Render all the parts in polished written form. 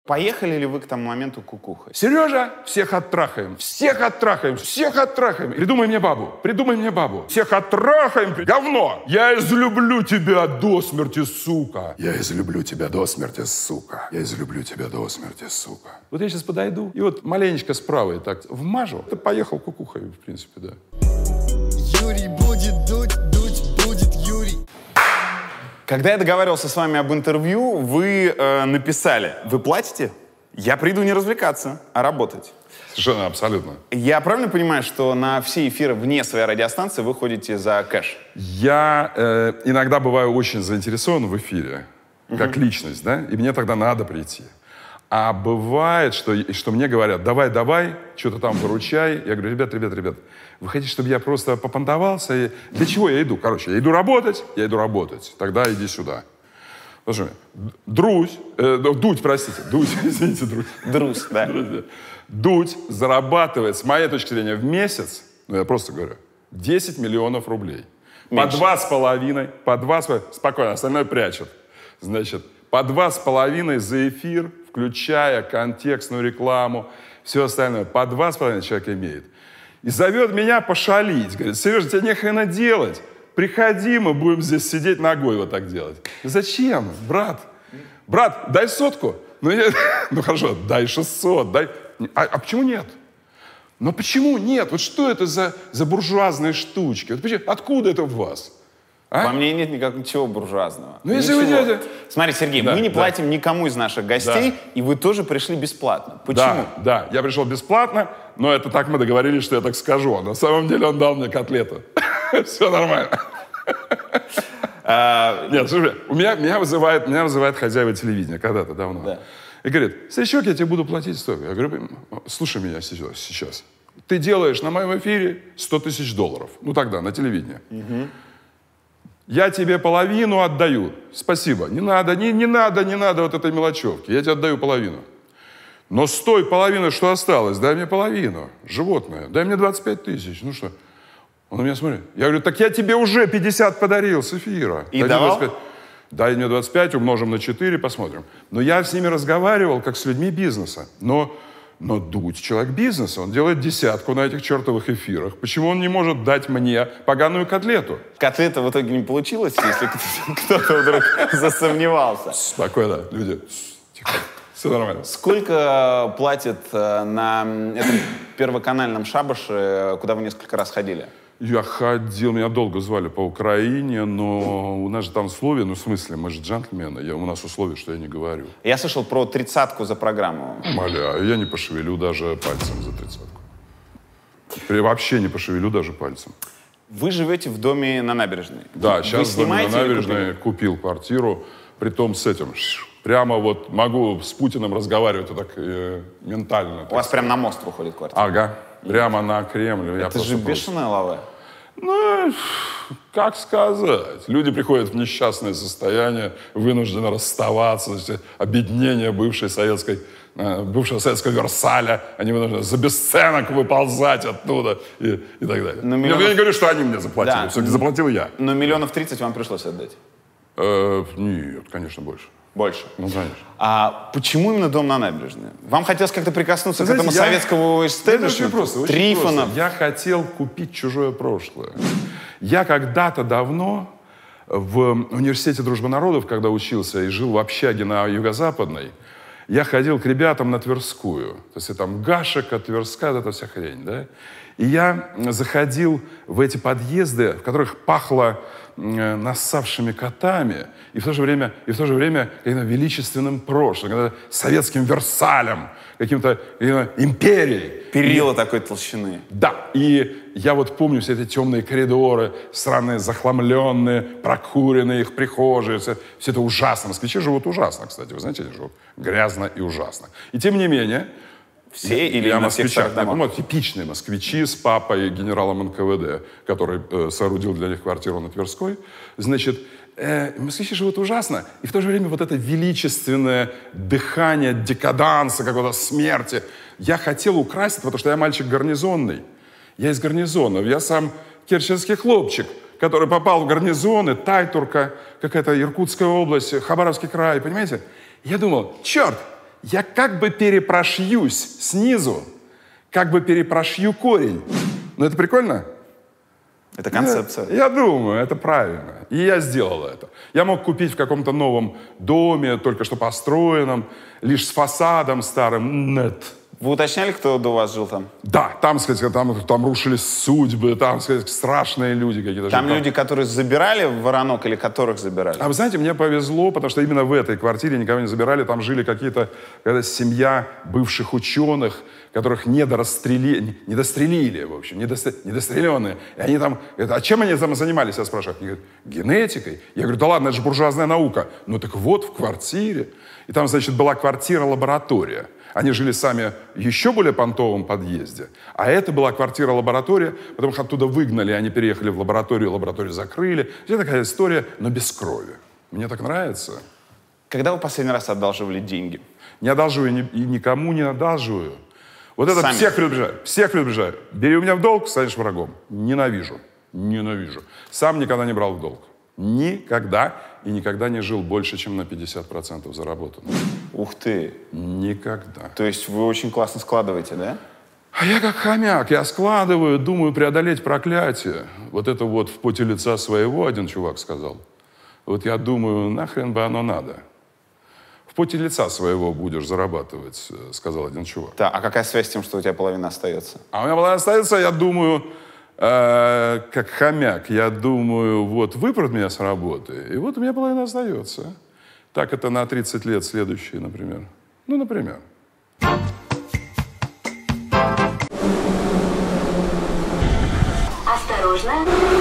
Поехали ли вы к тому моменту кукухой? Сережа, всех оттрахаем, всех оттрахаем, всех оттрахаем. Придумай мне бабу, придумай мне бабу. Всех оттрахаем, говно. Я излюблю тебя до смерти, сука. Я излюблю тебя до смерти, сука. Я излюблю тебя до смерти, сука. Вот я сейчас подойду и вот маленечко справа и так вмажу. Ты поехал кукухой, в принципе, да. Юрий будет дуть, будет Юрий. Когда я договаривался с вами об интервью, вы написали: вы платите? Я приду не развлекаться, а работать. Совершенно, абсолютно. Я правильно понимаю, что на все эфиры вне своей радиостанции вы ходите за кэш? Я иногда бываю очень заинтересован в эфире, как личность, да, и мне тогда надо прийти. А бывает, что мне говорят: давай, что-то там поручай. Я говорю: ребят, вы хотите, чтобы я просто попонтовался? И... Для чего я иду? Короче, я иду работать. Тогда иди сюда. Слушай, Дудь, извините, Дудь. Друз, да. Дудь зарабатывает, с моей точки зрения, в месяц, ну я просто говорю, 10 миллионов рублей. Меньше. По 2,5, спокойно, остальное прячет. Значит, по 2,5 за эфир, включая контекстную рекламу, все остальное, по 2,5 человек имеет. И зовет меня пошалить. Говорит: Сережа, тебе нехрена делать. Приходи, мы будем здесь сидеть ногой вот так делать. Зачем, брат? Брат, дай 100. Ну хорошо, дай 600. А почему нет? Ну почему нет? Вот что это за буржуазные штучки? Вот откуда это в вас? А? Во мне нет ничего буржуазного. Ну, если вы делаете... Смотри, Сергей, мы не платим никому из наших гостей, и вы тоже пришли бесплатно. Почему? Да, я пришел бесплатно, но это так мы договорились, что я так скажу. А на самом деле он дал мне котлету. Все нормально. Нет, слушай, меня вызывает хозяева телевидения когда-то давно. И говорит: Сычок, я тебе буду платить столько. Я говорю: слушай меня сейчас. Ты делаешь на моем эфире $100 000. Ну тогда, на телевидении. Я тебе половину отдаю. Спасибо. Не надо вот этой мелочевки. Я тебе отдаю половину. Но с той половины, что осталось, дай мне половину. Животное. Дай мне 25 000. Ну что? Он на меня смотрит. Я говорю: так я тебе уже 50 подарил с эфира. И давал? Дай мне 25, умножим на 4, посмотрим. Но я с ними разговаривал, как с людьми бизнеса. Но Дудь человек бизнеса, он делает 10 на этих чертовых эфирах. Почему он не может дать мне поганую котлету? Котлета в итоге не получилась, если кто-то вдруг засомневался. Спокойно, люди. Тихо. Все нормально. Сколько платят на этом первоканальном шабаше, куда вы несколько раз ходили? Я ходил, меня долго звали по Украине, но у нас же там условия, ну в смысле, мы же джентльмены, у нас условия, что я не говорю. Я слышал про 30-ку за программу. Умоляю, я не пошевелю даже пальцем за 30-ку. Я вообще не пошевелю даже пальцем. Вы живете в доме на набережной? Да, сейчас в доме на набережной купил квартиру, притом с этим. Прямо вот могу с Путиным разговаривать вот так ментально. У вас прям на мост выходит квартира? Ага, прямо на Кремль. Это же бешеная лава. Ну, как сказать. Люди приходят в несчастное состояние, вынуждены расставаться, значит, объединение бывшего советского Версаля, они вынуждены за бесценок выползать оттуда и так далее. Я не говорю, что они мне заплатили, да. Все-таки заплатил я. Но 30 миллионов вам пришлось отдать? Нет, конечно, больше. Больше? Ну, конечно. А почему именно дом на набережной? Вам хотелось как-то прикоснуться к этому советскому истеблишменту? Трифонов? Я хотел купить чужое прошлое. Я когда-то давно в университете Дружбы народов, когда учился и жил в общаге на Юго-Западной, я ходил к ребятам на Тверскую. То есть там Гашека, Тверская, эта вся хрень, да? И я заходил в эти подъезды, в которых пахло нассавшими котами, и в то же время каким-то величественным прошлым, советским Версалем, каким-то империей. Перила такой толщины. Да, и я вот помню все эти темные коридоры, странные, захламленные, прокуренные их прихожие, все это ужасно. Москвичи живут ужасно, кстати, вы знаете, они живут грязно и ужасно. И тем не менее, все или на всех 40 домах? Ну, типичные москвичи с папой, генералом НКВД, который соорудил для них квартиру на Тверской. Значит, москвичи живут ужасно, и в то же время вот это величественное дыхание декаданса, какой-то смерти. Я хотел украсть, потому что я мальчик гарнизонный. Я из гарнизонов. Я сам керченский хлопчик, который попал в гарнизоны, Тайтурка, какая-то Иркутская область, Хабаровский край, понимаете? Я думал: черт, я как бы перепрошьюсь снизу, как бы перепрошью корень. Ну, это прикольно? Это концепция. Я думаю, это правильно. И я сделал это. Я мог купить в каком-то новом доме, только что построенном, лишь с фасадом старым. Нет. Вы уточняли, кто до вас жил там? Да, там, сказать, там рушились судьбы, там, сказать, страшные люди какие-то. Там люди, которые забирали воронок или которых забирали? А вы знаете, мне повезло, потому что именно в этой квартире никого не забирали. Там жили какая-то семья бывших ученых, которых не дострелили, в общем, недостреленные. И они там... А чем они там занимались, я спрашиваю? Они говорят, генетикой. Я говорю, да ладно, это же буржуазная наука. Ну так вот, в квартире. И там, значит, была квартира-лаборатория. Они жили сами в еще более понтовом подъезде. А это была квартира-лаборатория, потому что оттуда выгнали, они переехали в лабораторию закрыли. Это такая история, но без крови. Мне так нравится. Когда вы последний раз одалживали деньги? Не одалживаю и никому не одалживаю. Вот это всех предупреждаю. Бери у меня в долг, станешь врагом. Ненавижу. Сам никогда не брал в долг. Никогда. И никогда не жил больше, чем на 50% заработанного. Ух ты. Никогда. То есть вы очень классно складываете, да? А я как хомяк. Я складываю, думаю преодолеть проклятие. Вот это вот в поте лица своего один чувак сказал. Вот я думаю, нахрен бы оно надо. В поте лица своего будешь зарабатывать, сказал один чувак. Да, а какая связь с тем, что у тебя половина остается? А у меня половина остается, я думаю... как хомяк, я думаю, вот выпрут меня с работы, и вот у меня половина остается. Так это на 30 лет следующие, например. Ну, например. Осторожно.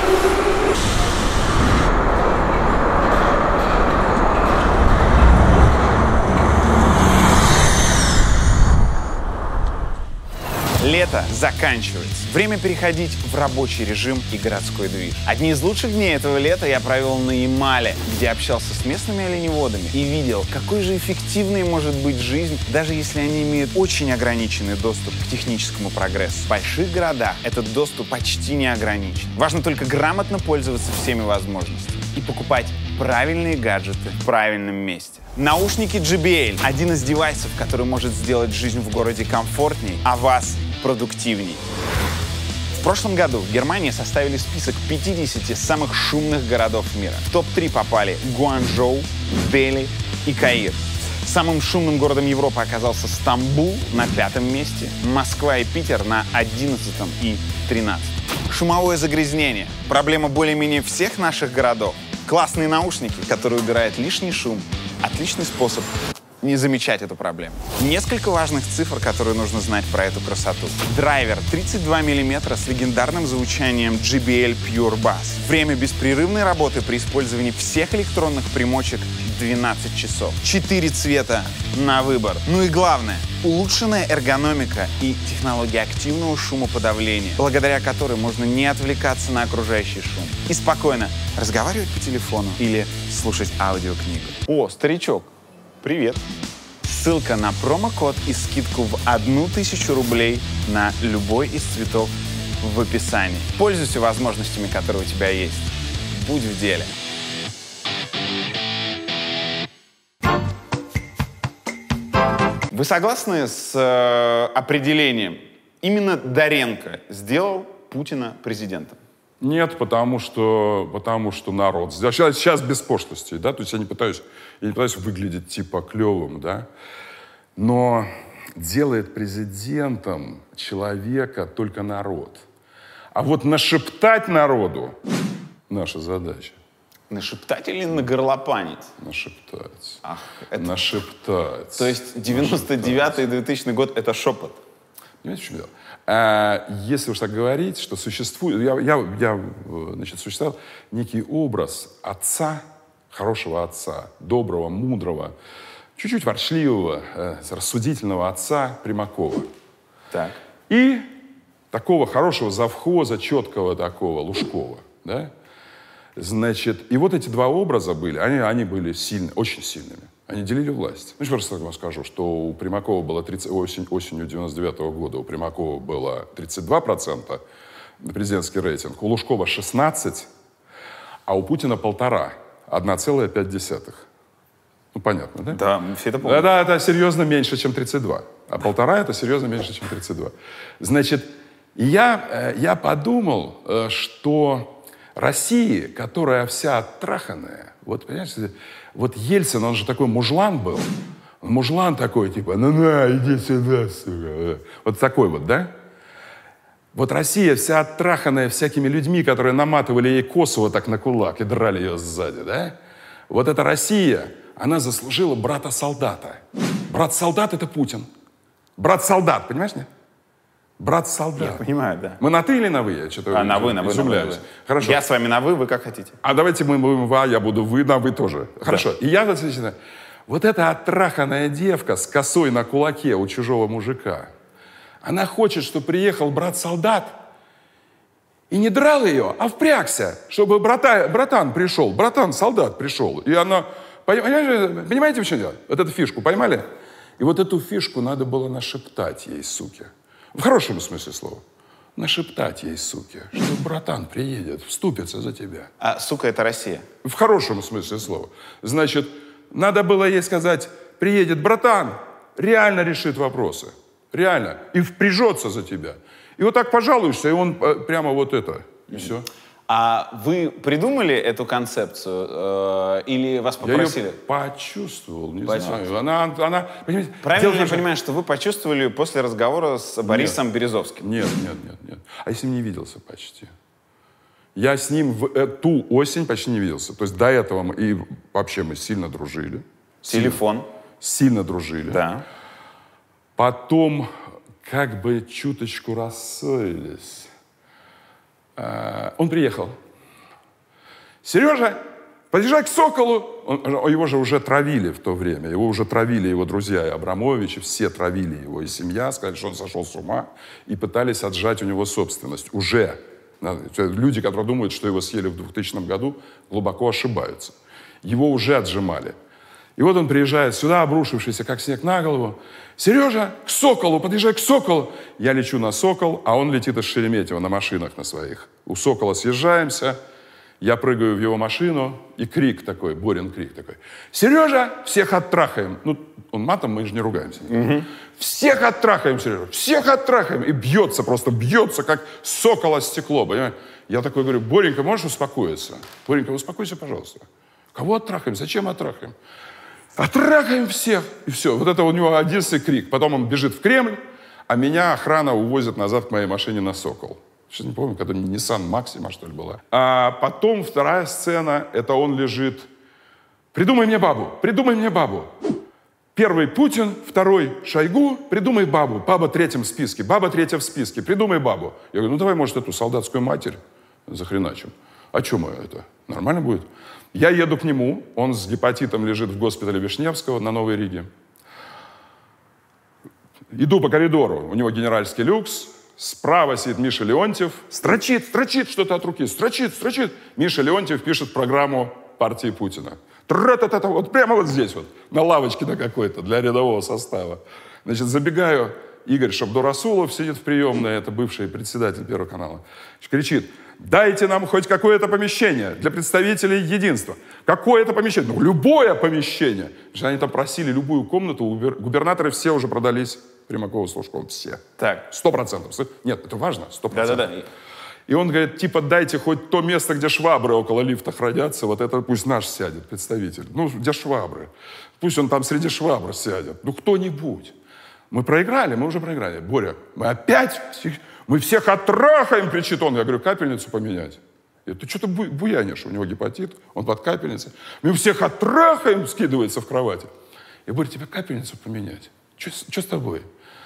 Лето заканчивается. Время переходить в рабочий режим и городской движ. Одни из лучших дней этого лета я провел на Ямале, где общался с местными оленеводами и видел, какой же эффективной может быть жизнь, даже если они имеют очень ограниченный доступ к техническому прогрессу. В больших городах этот доступ почти не ограничен. Важно только грамотно пользоваться всеми возможностями и покупать правильные гаджеты в правильном месте. Наушники JBL – один из девайсов, который может сделать жизнь в городе комфортней, а вас продуктивней. В прошлом году в Германии составили список 50 самых шумных городов мира. В топ-3 попали Гуанчжоу, Дели и Каир. Самым шумным городом Европы оказался Стамбул на 5-м месте, Москва и Питер на 11-м и 13-м. Шумовое загрязнение – проблема более-менее всех наших городов. Классные наушники, которые убирают лишний шум – отличный способ не замечать эту проблему. Несколько важных цифр, которые нужно знать про эту красоту. Драйвер 32 мм с легендарным звучанием JBL Pure Bass. Время беспрерывной работы при использовании всех электронных примочек 12 часов. 4 цвета на выбор. Ну и главное, улучшенная эргономика и технология активного шумоподавления, благодаря которой можно не отвлекаться на окружающий шум и спокойно разговаривать по телефону или слушать аудиокнигу. О, старичок, привет! Ссылка на промокод и скидку в 1000 рублей на любой из цветов в описании. Пользуйся возможностями, которые у тебя есть. Будь в деле. Вы согласны с определением? Именно Доренко сделал Путина президентом. Нет, потому что народ. Сейчас без пошлостей, да, то есть я не пытаюсь выглядеть типа клевым, да, но делает президентом человека только народ. А вот нашептать народу наша задача. Нашептать или нагорлопанить? Нашептать. Ах, Нашептать. То есть 99-й и 2000 год — это шепот? Понимаете, в чем дело? Если уж так говорить, что существует... Значит, существовал некий образ отца, хорошего отца, доброго, мудрого, чуть-чуть ворчливого, рассудительного отца Примакова. Так. И такого хорошего завхоза, четкого такого, Лужкова. Да? Значит, и вот эти два образа были, они были очень сильными. Они делили власть. Ну, просто так вам скажу, что у Примакова было осенью 99-го года у Примакова было 32% президентский рейтинг, у Лужкова 16%, а у Путина 1,5. Ну, понятно, да? Да, мы все это помним. Это серьезно меньше, чем 32. А 1,5 это серьезно меньше, чем 32. Значит, я подумал, что Россия, которая вся оттраханная, вот, понимаете, вот Ельцин, он же такой мужлан был. Мужлан такой, типа, на, иди сюда, сука. Вот такой вот, да? Вот Россия вся оттраханная всякими людьми, которые наматывали ей косу вот так на кулак и драли ее сзади, да? Вот эта Россия, она заслужила брата-солдата. Брат-солдат — это Путин. Брат-солдат, понимаешь, нет? Брат-солдат. Я понимаю, да. Мы на «ты» или на «вы»? Я что-то На вы, на вы, изумляюсь. на вы. Хорошо. Я с вами на «вы», вы как хотите. А давайте мы будем «вы», я буду «вы», на «вы» тоже. Хорошо. Да. И я, вот эта оттраханная девка с косой на кулаке у чужого мужика, она хочет, чтобы приехал брат-солдат и не драл ее, а впрягся, чтобы братан пришел, братан-солдат пришел. И она, понимаете, в чем дело? Вот эту фишку поймали? И вот эту фишку надо было нашептать ей, суке. В хорошем смысле слова. Нашептать ей, суке, что братан приедет, вступится за тебя. А сука — это Россия. В хорошем смысле слова. Значит, надо было ей сказать, приедет братан, реально решит вопросы. Реально. И впряжется за тебя. И вот так пожалуешься, и он прямо вот это. И все. А вы придумали эту концепцию или вас попросили? Я ее почувствовал, не знаю. Она, понимаете, Правильно я понимаю, что вы почувствовали после разговора с Борисом Березовским? Нет. А я с ним не виделся почти. Я с ним в ту осень почти не виделся. То есть до этого вообще мы сильно дружили. Телефон? Сильно дружили. Да. Потом как бы чуточку рассорились. Он приехал. Сережа, подъезжай к Соколу. Его же уже травили в то время. Его уже травили его друзья и Абрамовичи. Все травили его. И семья сказали, что он сошел с ума. И пытались отжать у него собственность. Уже. Люди, которые думают, что его съели в 2000 году, глубоко ошибаются. Его уже отжимали. И вот он приезжает сюда, обрушившийся, как снег на голову. Сережа, к Соколу, подъезжай к Соколу. Я лечу на Сокол, а он летит из Шереметьево на машинах на своих. У Сокола съезжаемся, я прыгаю в его машину, и крик такой, Борин крик такой. Сережа, всех оттрахаем. Ну, он матом, мы же не ругаемся. Всех оттрахаем, Сережа, всех оттрахаем. И бьется, просто бьется, как Сокола стекло, понимаете? Я такой говорю, Боренька, можешь успокоиться? Боренька, успокойся, пожалуйста. Кого оттрахаем? Зачем оттрахаем? Оттрахаем всех. И все. Вот это у него одиннадцатый крик. Потом он бежит в Кремль, а меня охрана увозит назад к моей машине на Сокол. Сейчас не помню, когда Nissan Maxima, что ли, была. А потом вторая сцена, это он лежит. Придумай мне бабу, придумай мне бабу. Первый Путин, второй Шойгу, придумай бабу. Баба третьем в списке, баба третья в списке, придумай бабу. Я говорю, ну давай, может, эту солдатскую матерь захреначим. А что мы это? Нормально будет? Я еду к нему, он с гепатитом лежит в госпитале Вишневского на Новой Риге. Иду по коридору, у него генеральский люкс, справа сидит Миша Леонтьев, строчит что-то от руки, строчит. Миша Леонтьев пишет программу партии Путина. Тра-та-та-та, вот прямо вот здесь вот, на лавочке на какой-то, для рядового состава. Значит, забегаю, Игорь Шабдурасулов сидит в приемной, это бывший председатель Первого канала, кричит, дайте нам хоть какое-то помещение для представителей единства. Какое-то помещение? Ну, любое помещение. Потому что они там просили любую комнату, губернаторы все уже продались Примакову, Слушкову, все. Так. 100%. Нет, это важно, 100%. Да-да-да. И он говорит, типа, дайте хоть то место, где швабры около лифта хранятся, вот это пусть наш сядет, представитель. Ну, где швабры? Пусть он там среди швабр сядет. Ну, кто-нибудь. Мы уже проиграли. Боря, мы всех оттрахаем, кричит он. Я говорю, капельницу поменять. Ты что-то буянишь, у него гепатит, он под капельницей. Мы всех оттрахаем, скидывается в кровати. Я говорю, тебе капельницу поменять? Что с тобой?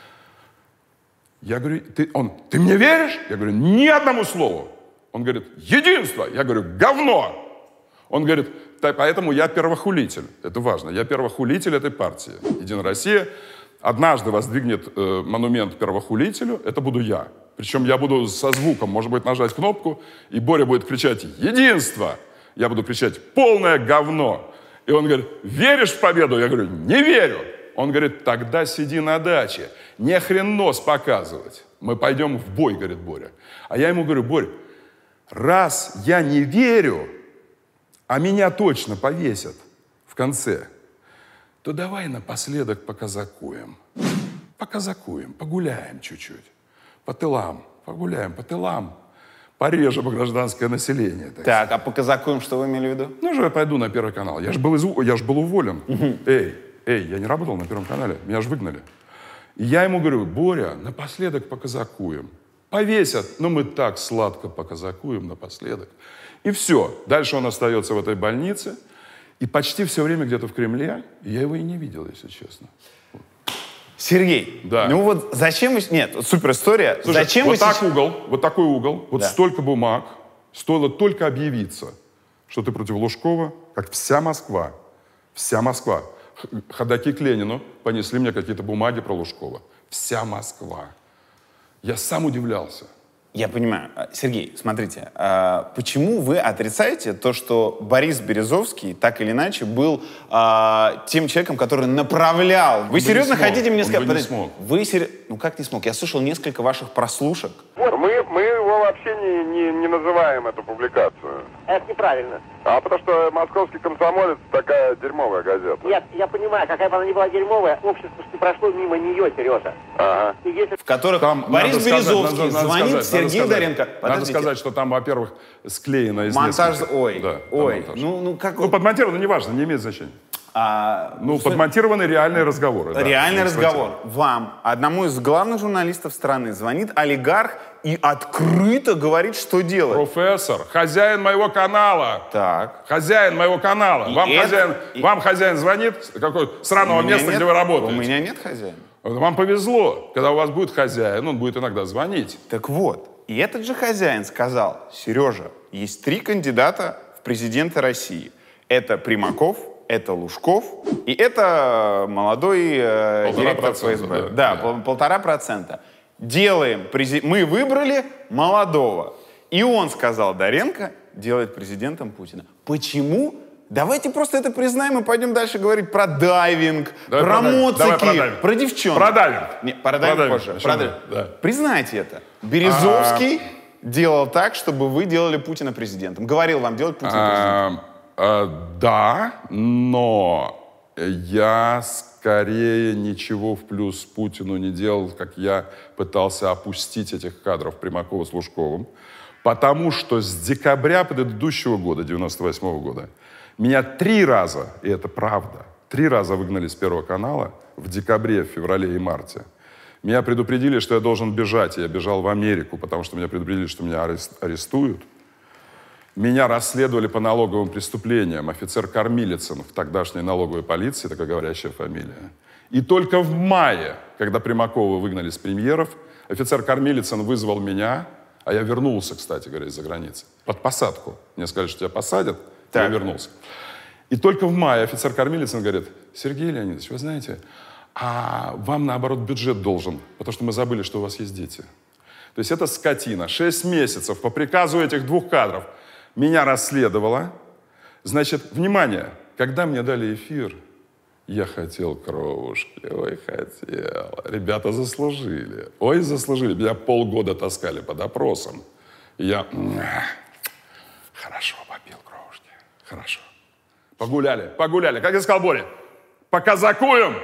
Я говорю, ты мне веришь? Я говорю, ни одному слову. Он говорит, единство. Я говорю, говно. Он говорит, поэтому я первохулитель. Это важно. Я первохулитель этой партии. Единая Россия однажды воздвигнет монумент первохулителю. Это буду я. Причем я буду со звуком, может быть, нажать кнопку, и Боря будет кричать «Единство!». Я буду кричать «Полное говно!». И он говорит, веришь в победу? Я говорю, не верю. Он говорит, тогда сиди на даче, не хрен нос показывать. Мы пойдем в бой, говорит Боря. А я ему говорю, Боря, раз я не верю, а меня точно повесят в конце, то давай напоследок показакуем. Показакуем, погуляем чуть-чуть. По тылам, погуляем по тылам. Порежем гражданское население. Так, а по казакуям что вы имели в виду? Ну же я пойду на Первый канал. Я же был уволен. Эй, я не работал на Первом канале. Меня же выгнали. И я ему говорю: Боря, напоследок показакуем. Повесят, но мы так сладко показакуем напоследок. И все. Дальше он остается в этой больнице. И почти все время где-то в Кремле. И я его и не видел, если честно. Сергей, Да. ну вот зачем вы... Нет, супер история. Слушай, Зачем вот вы так сейчас... угол, вот такой угол, вот Да. столько бумаг. Стоило только объявиться, что ты против Лужкова, как вся Москва. Вся Москва. Ходаки к Ленину понесли мне какие-то бумаги про Лужкова. Вся Москва. Я сам удивлялся. Я понимаю. Сергей, смотрите, почему вы отрицаете то, что Борис Березовский так или иначе был тем человеком, который направлял? Вы серьезно хотите мне сказать? Он бы не смог. Вы Ну как не смог? Я слышал несколько ваших прослушек. Мы его вообще не называем эту публикацию. Это неправильно. А потому что «Московский комсомолец» такая дерьмовая газета. Нет, я понимаю, какая бы она ни была дерьмовая, общество не прошло мимо нее, Сережа. Ага. И если... В которых Там, Борис надо сказать, Березовский надо звонит сказать, Сергею Доренко. Надо Подождите. сказать, что там, во-первых, склеено из Монтаж... нескольких. Ой, Да, там ой. монтаж. Ну как... Ну, подмонтировано, неважно, не имеет значения. Подмонтированы реальные разговоры. Да, Реальный кстати. разговор. Вам, одному из главных журналистов страны, звонит олигарх и открыто говорит, что делать. Профессор, хозяин моего канала. Так. Хозяин моего канала. Вам хозяин звонит с какого сраного У меня места, нет- где вы работаете. У меня нет хозяина. Вам повезло. Когда у вас будет хозяин, он будет иногда звонить. Так вот, и этот же хозяин сказал: Сережа, есть 3 кандидата в президенты России. Это Примаков, это Лужков и это молодой директор 1,5%, ФСБ. да. Да, 1,5%. Делаем, мы выбрали молодого. И он сказал: Доренко делает президентом Путина. Почему? Давайте просто это признаем и пойдем дальше говорить про дайвинг, Давай про продавим. моцики, Давай продавим. про девчонок. Продавим. Не, продавим Продавим. позже. Почему? Продавим. Да. Признайте это. Березовский делал так, чтобы вы делали Путина президентом. Говорил вам делать Путина президентом. Да, но я скорее ничего в плюс Путину не делал, как я пытался опустить этих кадров Примакова с Лужковым, потому что с декабря предыдущего года, 98-го года, меня 3 раза, и это правда, 3 раза выгнали с Первого канала в декабре, в феврале и марте. Меня предупредили, что я должен бежать, и я бежал в Америку, потому что меня предупредили, что меня арестуют. Меня расследовали по налоговым преступлениям. Офицер Кормилицын в тогдашней налоговой полиции, такая говорящая фамилия. И только в мае, когда Примакова выгнали с премьеров, офицер Кормилицын вызвал меня, а я вернулся, кстати говоря, из-за границы, под посадку. Мне сказали, что тебя посадят, я вернулся. И только в мае офицер Кормилицын говорит: Сергей Леонидович, вы знаете, а вам, наоборот, бюджет должен, потому что мы забыли, что у вас есть дети. То есть эта скотина 6 месяцев по приказу этих 2 кадров меня расследовала. Значит, внимание, когда мне дали эфир, я хотел кровушки, ой, хотел. Ребята заслужили, ой, заслужили. Меня полгода таскали по допросам. И я хорошо попил кровушки, хорошо. Погуляли. Как я сказал Боре, показакуем.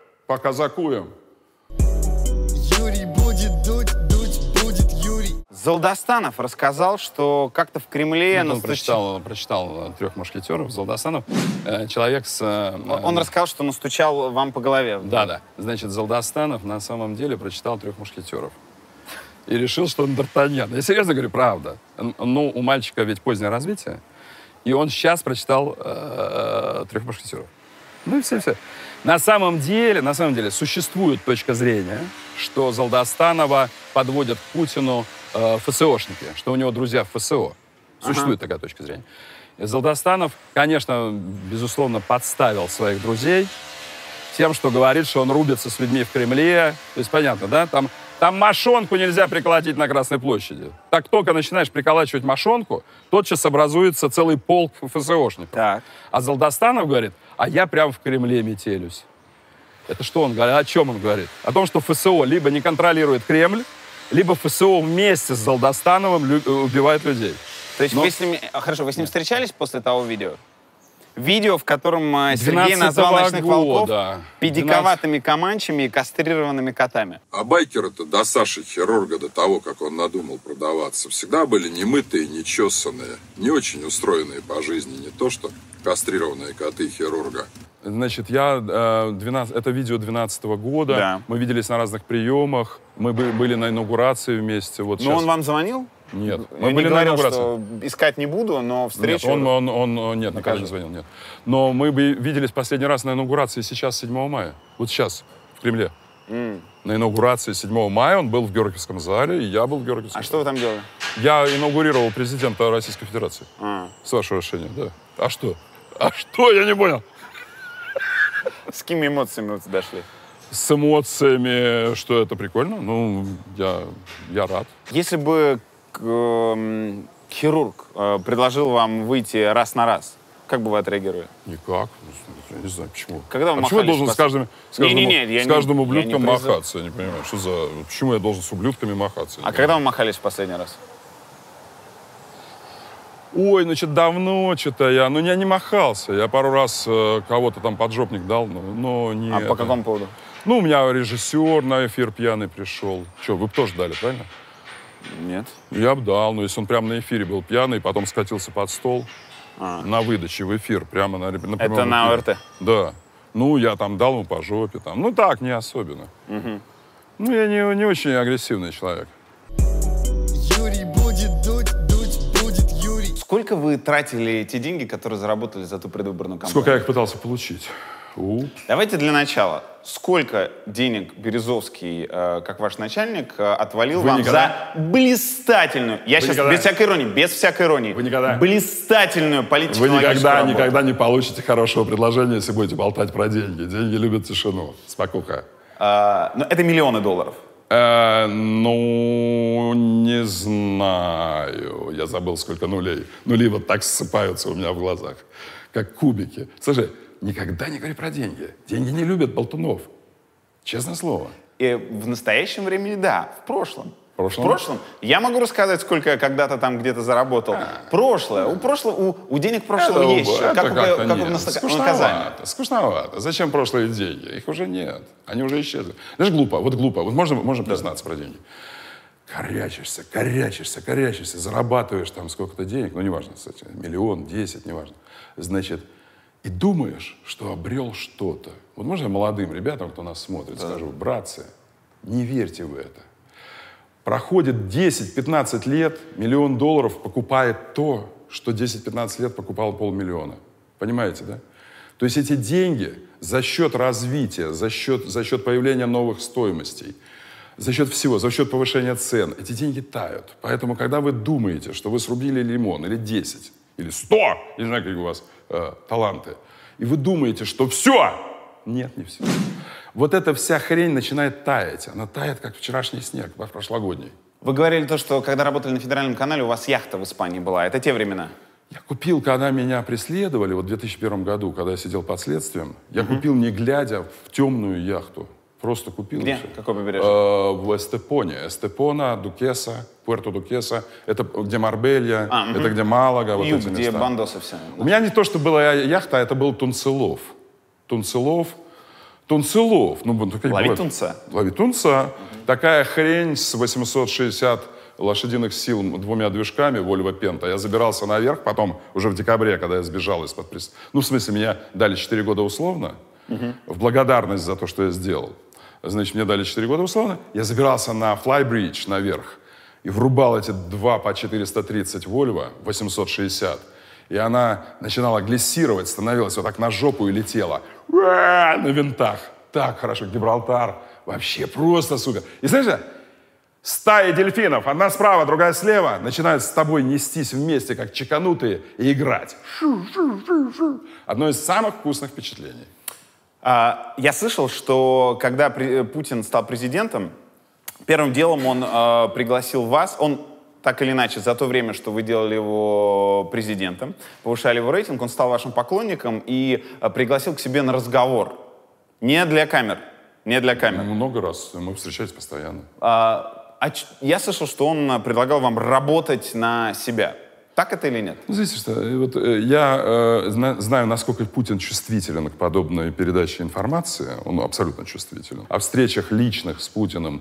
Юрий будет дуть будет Юрий. Золдостанов рассказал, что как-то в Кремле... Он прочитал «Трех мушкетеров». Золдостанов, человек с... Он рассказал, что настучал вам по голове. Да. Значит, Золдостанов на самом деле прочитал «Трех мушкетеров». И решил, что он Д'Артаньян. Я серьезно говорю, правда. Ну, у мальчика ведь позднее развитие. И он сейчас прочитал «Трех мушкетеров». Ну и все. На самом деле существует точка зрения, что Золдостанова подводят к Путину ФСОшники, что у него друзья в ФСО. Существует такая точка зрения. И Золдостанов, конечно, безусловно, подставил своих друзей тем, что говорит, что он рубится с людьми в Кремле. То есть, понятно, да? Там мошонку нельзя приколотить на Красной площади. Так только начинаешь приколачивать мошонку, тотчас образуется целый полк ФСОшников. Так. А Золдостанов говорит: а я прям в Кремле метелюсь. Это что он говорит? О чем он говорит? О том, что ФСО либо не контролирует Кремль, либо ФСО вместе с Золдостановым убивает людей. То есть вы с ним... Хорошо, вы с ним встречались после того видео? Видео, в котором Сергей назвал «Ночных волков» года. педиковатыми команчами и кастрированными котами. А байкеры-то до Саши Хирурга, до того, как он надумал продаваться, всегда были немытые, нечесанные, не очень устроенные по жизни. Не то, что кастрированные коты Хирурга. Значит, это видео 12-го года. Да. Мы виделись на разных приемах. Мы были на инаугурации вместе. Вот Но сейчас. он вам звонил? Нет. Я Мы не были на говорил, инаугурации. что искать не буду, но встречу... Нет, он никогда не звонил, нет. Но мы бы виделись последний раз на инаугурации сейчас, 7 мая. Вот сейчас, в Кремле. На инаугурации 7 мая он был в Георгиевском зале, и я был в Георгиевском А что вы там делали? Я инаугурировал президента Российской Федерации. С вашего решения, да. А что? А что? Я не понял. С какими эмоциями вы туда шли? С эмоциями, что это прикольно. Ну, я рад. Если бы хирург предложил вам выйти раз на раз, как бы вы отреагировали? Никак. Я не знаю, почему. Когда вы почему я махались должен с каждым ублюдком я не призыв- махаться? Я не понимаю, что за... Почему я должен с ублюдками махаться? А когда вы махались в последний раз? Ой, значит, давно что-то я... Ну, я не махался. Я пару раз кого-то там поджопник дал, но не... А по какому поводу? Ну, у меня режиссер на эфир пьяный пришел. Что, вы бы тоже дали, правильно? Нет. Я бы дал, но если он прямо на эфире был пьяный, потом скатился под стол на выдаче в эфир, прямо на прямом Это на эфире. ОРТ? Да. Ну, я там дал ему по жопе. Там. Ну, так, не особенно. Ну, я не очень агрессивный человек. Юрий будет дуть, дуть будет Юрий. Сколько вы тратили те деньги, которые заработали за ту предвыборную кампанию? Сколько я их пытался получить? Давайте для начала. Сколько денег Березовский, как ваш начальник, отвалил Вы вам никогда- за блистательную, я сейчас никогда- без всякой иронии, Вы никогда- блистательную Вы политтехнологическую работу? никогда не получите хорошего предложения, если будете болтать про деньги. Деньги любят тишину. Спокуха. Но это миллионы долларов. Ну, не знаю. Я забыл, сколько нулей. Нули вот так ссыпаются у меня в глазах, как кубики. Слушай, никогда не говори про деньги. Деньги не любят болтунов. Честное слово. И в настоящем времени, да. В прошлом. В прошлом? В прошлом. Я могу рассказать, сколько я когда-то там где-то заработал. Прошлое. У денег прошлого есть счет. Как у наказания. Скучновато. Зачем прошлые деньги? Их уже нет. Они уже исчезли. Знаешь, глупо. Вот глупо. Вот можно признаться про деньги. Корячишься, зарабатываешь там сколько-то денег, ну, неважно, кстати, 1 миллион, 10, неважно. Значит, и думаешь, что обрел что-то. Вот можно я молодым ребятам, кто нас смотрит, скажу, братцы, не верьте в это. Проходит 10-15 лет, $1 миллион покупает то, что 10-15 лет покупал 500 000. Понимаете, да? То есть эти деньги за счет развития, за счет появления новых стоимостей, за счет всего, за счет повышения цен, эти деньги тают. Поэтому, когда вы думаете, что вы срубили лимон, или 10, или 100, не знаю, какие у вас таланты, и вы думаете, что все, нет, не все. Вот эта вся хрень начинает таять. Она тает, как вчерашний снег, прошлогодний. Вы говорили то, что когда работали на федеральном канале, у вас яхта в Испании была. Это те времена? Я купил, когда меня преследовали, вот в 2001 году, когда я сидел под следствием, я купил, не глядя, в темную яхту. Просто купил. Где? Какое побережье? В Эстепоне. Эстепона, Дукеса, Пуэрто-Дукеса. Это где Марбелья, это где Малага. Вот Юг, эти где места. бандосы все. У меня не то, что была яхта, а это был Тунцелов. Тунцелов. Ну, Ловить тунца. Ловить тунца. Такая хрень с 860 лошадиных сил, 2 движками, Volvo Penta. Я забирался наверх, потом уже в декабре, когда я сбежал из-под присяги. Ну, в смысле, меня дали 4 года условно, в благодарность за то, что я сделал. Значит, мне дали 4 года условно. Я забирался на Flybridge наверх и врубал эти 2 по 430 Volvo, 860. И она начинала глиссировать, становилась вот так на жопу и летела. На винтах. Так хорошо. Гибралтар. Вообще просто супер. И знаешь, стаи дельфинов, одна справа, другая слева, начинают с тобой нестись вместе, как чеканутые, и играть. Одно из самых вкусных впечатлений. Я слышал, что когда Путин стал президентом, первым делом он пригласил вас, он так или иначе, за то время, что вы делали его президентом, повышали его рейтинг, он стал вашим поклонником и пригласил к себе на разговор. Не для камер. Много раз. Мы встречались постоянно. Я слышал, что он предлагал вам работать на себя. Так это или нет? Знаете что, вот я знаю, насколько Путин чувствителен к подобной передаче информации. Он абсолютно чувствителен. О встречах личных с Путиным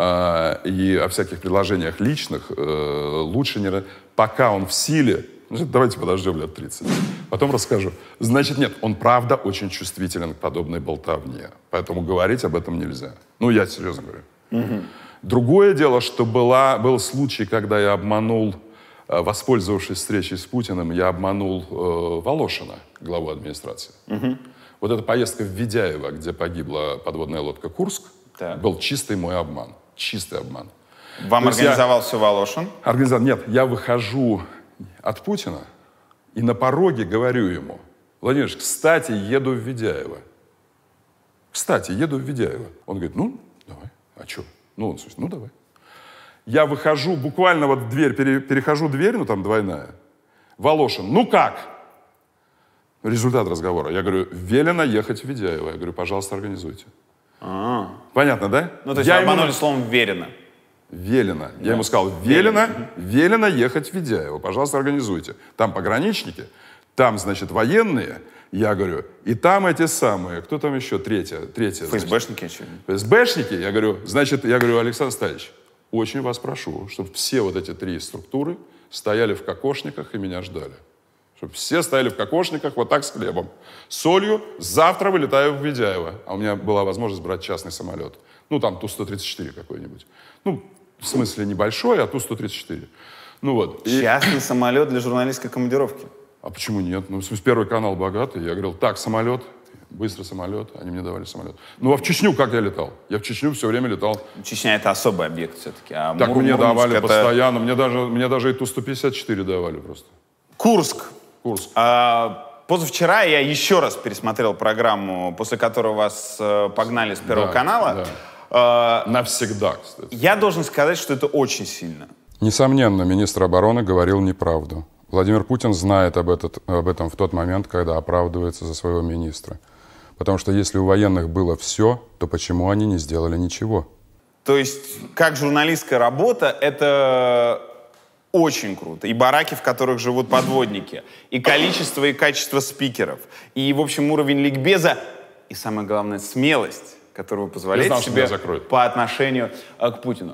и о всяких предложениях личных лучше не... Пока он в силе, давайте подождем лет 30. Потом расскажу. Значит, нет, он правда очень чувствителен к подобной болтовне. Поэтому говорить об этом нельзя. Ну, я серьезно говорю. Другое дело, что был случай, когда я обманул, воспользовавшись встречей с Путиным, я обманул Волошина, главу администрации. Вот эта поездка в Ведяево, где погибла подводная лодка «Курск», был чистый мой обман. Чистый обман. Вам организовал все Волошин? Нет, я выхожу от Путина и на пороге говорю ему: Владимир Ильич, кстати, еду в Ведяево. Кстати, еду в Ведяево. Он говорит: ну, давай. А что? Ну, давай. Я выхожу, буквально вот дверь, перехожу дверь, ну, там двойная. Волошин: ну как? Результат разговора. Я говорю: велено ехать в Ведяево. Я говорю: пожалуйста, организуйте. Понятно, да? Ну, то есть вы обманули словом «верено». Велено. Да. Я ему сказал: велено ехать в Ведяево. Пожалуйста, организуйте. Там пограничники, там, значит, военные. Я говорю, и там эти самые, кто там еще? Третья. ФСБшники, очевидно. ФСБшники. Я говорю, Александр Стальевич, очень вас прошу, чтобы все вот эти 3 структуры стояли в кокошниках и меня ждали. Чтобы все стояли в кокошниках вот так с хлебом. С солью. Завтра вылетаю в Ведяево. А у меня была возможность брать частный самолет. Ну, там Ту-134 какой-нибудь. Ну, в смысле небольшой, а Ту-134. Ну вот. Частный самолет для журналистской командировки. А почему нет? Ну, в смысле, Первый канал богатый. Я говорил: так, самолет, быстро самолет. Они мне давали самолет. Ну, а в Чечню как я летал? Я в Чечню все время летал. Чечня — это особый объект все-таки. А так мне давали постоянно. Мне даже и Ту-154 давали просто. Курск. Позавчера я еще раз пересмотрел программу, после которой вас погнали с Первого канала. Да. Навсегда, кстати. Я должен сказать, что это очень сильно. Несомненно, министр обороны говорил неправду. Владимир Путин знает об этом в тот момент, когда оправдывается за своего министра. Потому что если у военных было все, то почему они не сделали ничего? То есть, как журналистская работа, это очень круто. И бараки, в которых живут подводники, и количество и качество спикеров, и, в общем, уровень ликбеза, и, самое главное, смелость, которую вы позволяете себе по отношению к Путину.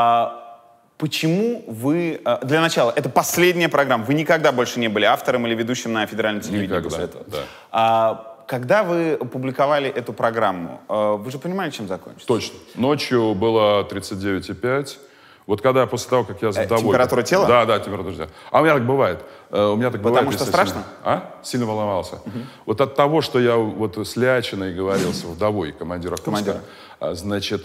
Почему вы... Для начала, это последняя программа. Вы никогда больше не были автором или ведущим на федеральном телевидении после этого. Да. Когда вы опубликовали эту программу, вы же понимали, чем закончится? Точно. Ночью было 39,5. Вот когда после того, как я задоволен... Температура тела? Да, температура тела. А у меня так бывает. Потому что страшно? Сильно волновался. Вот от того, что я вот с Лячиной говорил, с вдовой командира Курска, значит,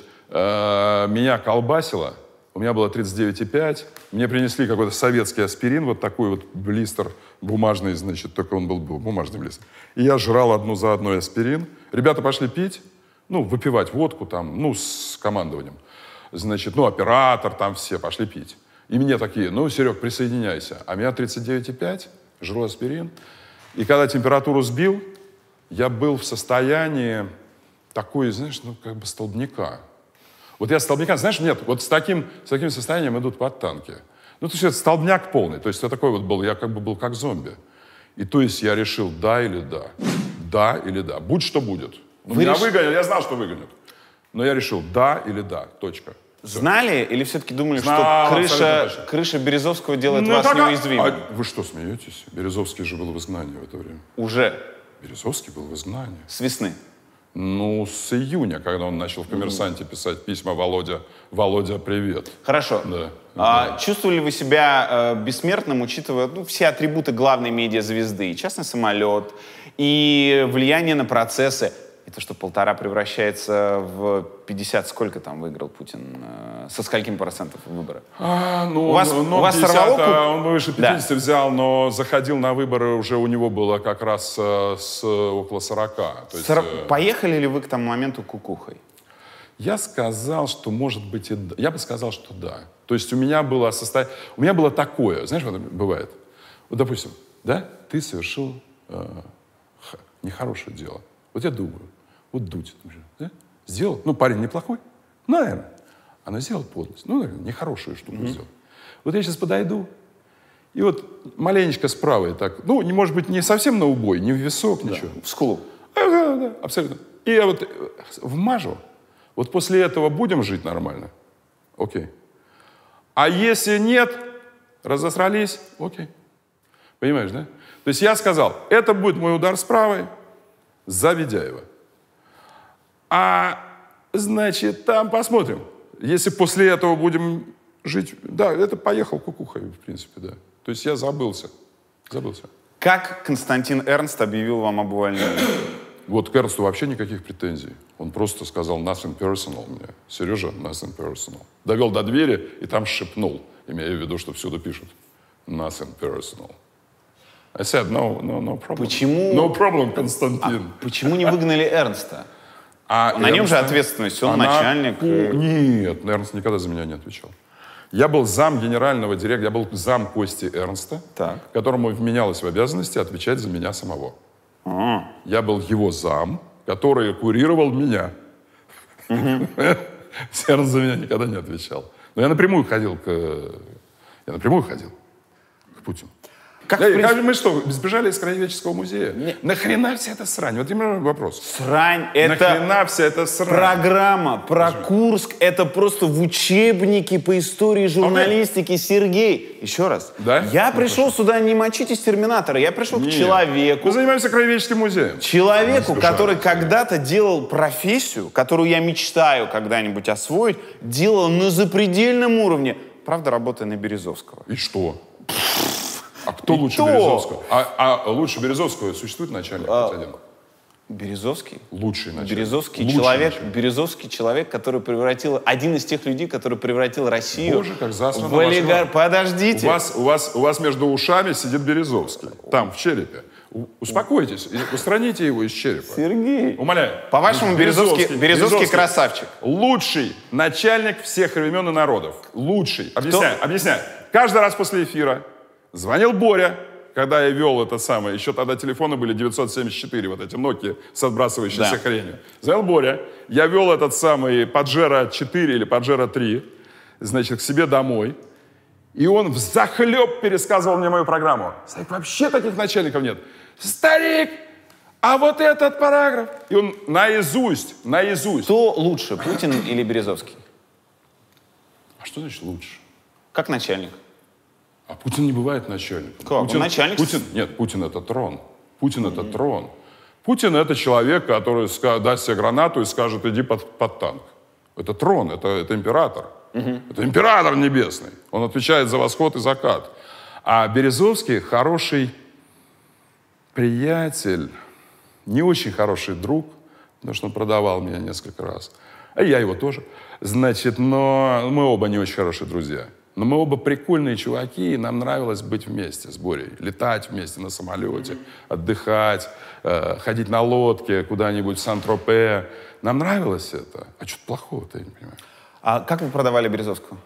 меня колбасило. У меня было 39,5. Мне принесли какой-то советский аспирин, вот такой вот блистер бумажный, значит, только он был бумажный блистер. И я жрал одну за одной аспирин. Ребята пошли пить, ну, выпивать водку там, ну, с командованием. Значит, ну, оператор, там все пошли пить. И мне такие: ну, Серег, присоединяйся. А меня 39,5, жру аспирин. И когда температуру сбил, я был в состоянии такой, знаешь, ну, как бы столбняка. Вот я столбняка, знаешь, нет, вот с таким состоянием идут под танки. Ну, то есть это столбняк полный. То есть я такой вот был, я как бы был как зомби. И то есть я решил: да или да. Да или да. Будь что будет. Меня выгонят, я знал, что выгонят. Но я решил: да или да. Точка. Все. Знали или все-таки думали, что крыша Березовского делает вас неуязвимым? А вы что, смеетесь? Березовский же был в изгнании в это время. Уже? Березовский был в изгнании. С весны? Ну, с июня, когда он начал в «Коммерсанте» писать письма: Володя, привет. Хорошо. Да. Чувствовали вы себя бессмертным, учитывая все атрибуты главной медиазвезды? И частный самолет, и влияние на процессы. И то, что 1,5 превращается в 50, сколько там выиграл Путин? Со сколькими процентов выборы? У вас 50, он выше 50 взял, но заходил на выборы, уже у него было как раз около 40. То есть, поехали ли вы к тому моменту кукухой? Я сказал, что может быть и да. Я бы сказал, что да. То есть у меня было такое, знаешь, вот бывает. Вот, допустим, да, ты совершил нехорошее дело. Вот я думаю, вот Дудь, да? Сделал, парень неплохой, наверное, она сделала подлость, наверное, нехорошую штуку сделал. Вот я сейчас подойду И вот маленечко справа, так, ну, может быть, не совсем на убой, не в висок, ничего. В скулу. Да, абсолютно. И я вот вмажу. Вот после этого будем жить нормально? Окей. А если нет, разосрались? Окей. Понимаешь, да? То есть я сказал, это будет мой удар с правой за Ведяева. А, значит, там посмотрим. Если после этого будем жить... Да, это поехал кукухой, в принципе, да. То есть я забылся. Как Константин Эрнст объявил вам об увольнении? Вот к Эрнсту вообще никаких претензий. Он просто сказал nothing personal мне. Сережа, nothing personal. Довел до двери и там шепнул, имея в виду, что всюду пишут nothing personal. I said, no problem. Почему? No problem, Константин. Почему не выгнали Эрнста? На нем же ответственность, он начальник. Нет, Эрнст никогда за меня не отвечал. Я был зам генерального директора, я был зам Кости Эрнста, которому вменялось в обязанности отвечать за меня самого. Я был его зам, который курировал меня. Эрнст за меня никогда не отвечал. Но я напрямую ходил к Путину. Мы что, сбежали из Краеведческого музея? Нахрена вся эта срань? Вот именно вопрос. Срань, это... Нахрена вся эта срань? Программа про Курск, это просто в учебнике по истории журналистики, Сергей. Еще раз. Да? Я пришел сюда не мочить из Терминатора, я пришел к человеку. Мы занимаемся Краеведческим музеем. Человеку, который когда-то делал профессию, которую я мечтаю когда-нибудь освоить, делал на запредельном уровне. Правда, работая на Березовского. И что? А кто лучше Березовского? А лучше Березовского существует начальник хоть один? Березовский? Лучший начальник. Березовский человек, который превратил... Один из тех людей, который превратил Россию... Боже, как засрано в олигарх. Подождите. У вас между ушами сидит Березовский. Там, в черепе. Успокойтесь. Устраните его из черепа. Сергей. Умоляю. По-вашему, Березовский красавчик. Лучший начальник всех времен и народов. Лучший. Объясняю. Каждый раз после эфира звонил Боря, когда я вел это самое, еще тогда телефоны были 974, вот эти Nokia с отбрасывающейся хренью. Звонил Боря, я вел этот самый Pajero 4 или Pajero 3, значит, к себе домой, и он взахлеб пересказывал мне мою программу. Старик, вообще таких начальников нет. Старик, а вот этот параграф. И он наизусть. Кто лучше, Путин или Березовский? А что значит лучше? Как начальник. А Путин не бывает начальником. Как? Путин, начальник? Путин это трон. Путин это трон. Путин это человек, который даст себе гранату и скажет, иди под танк. Это трон, это император. Это император небесный. Он отвечает за восход и закат. А Березовский хороший приятель, не очень хороший друг, потому что он продавал меня несколько раз. А я его тоже. Значит, но мы оба не очень хорошие друзья. Но мы оба прикольные чуваки, и нам нравилось быть вместе с Борей. Летать вместе на самолете, отдыхать, ходить на лодке куда-нибудь в Сан-Тропе. Нам нравилось это. А что-то плохого-то, я не понимаю. А как вы продавали Березовского?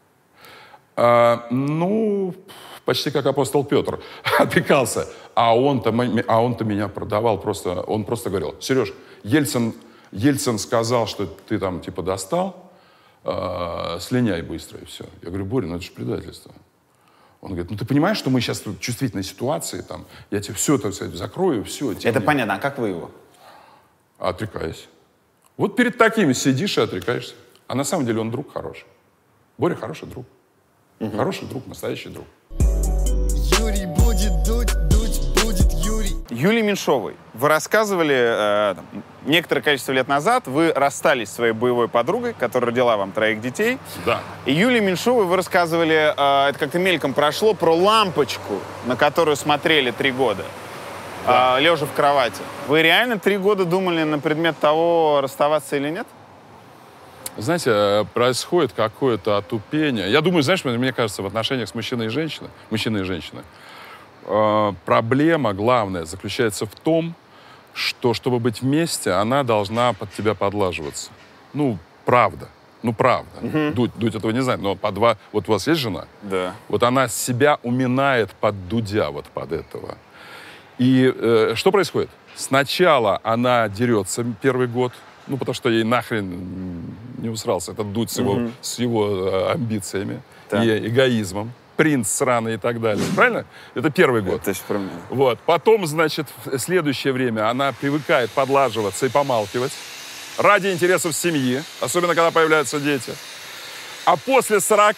Почти как апостол Петр. Опекался. А он-то меня продавал просто. Он просто говорил, Сереж, Ельцин сказал, что ты там типа достал, слиняй быстро, и все. Я говорю, Боря, это же предательство. Он говорит, ты понимаешь, что мы сейчас в чувствительной ситуации, там, я тебе все, так сказать, закрою, все. Это понятно, а как вы его? Отрекаюсь. Вот перед такими сидишь и отрекаешься. А на самом деле он друг хороший. Боря хороший друг. Хороший друг, настоящий друг. Юрий будет дуть будет Юрий. Юлии Меньшовой. Вы рассказывали некоторое количество лет назад, вы расстались с своей боевой подругой, которая родила вам 3 детей. Да. И Юлии Меньшовой вы рассказывали, это как-то мельком прошло, про лампочку, на которую смотрели 3 года, лежа в кровати. Вы реально 3 года думали на предмет того, расставаться или нет? Знаете, происходит какое-то отупение. Я думаю, знаешь, мне кажется, в отношениях с мужчиной и женщиной, проблема главная заключается в том, что, чтобы быть вместе, она должна под тебя подлаживаться. Правда. Дудь этого не знает, но вот у вас есть жена? Да. Вот она себя уминает под Дудя, вот под этого. И что происходит? Сначала она дерется первый год, потому что ей нахрен не усрался этот Дудь с его амбициями и эгоизмом. принц сраный и так далее. Правильно? Это первый год. Это про меня. Вот. Потом, значит, в следующее время она привыкает подлаживаться и помалкивать ради интересов семьи, особенно когда появляются дети. А после 40,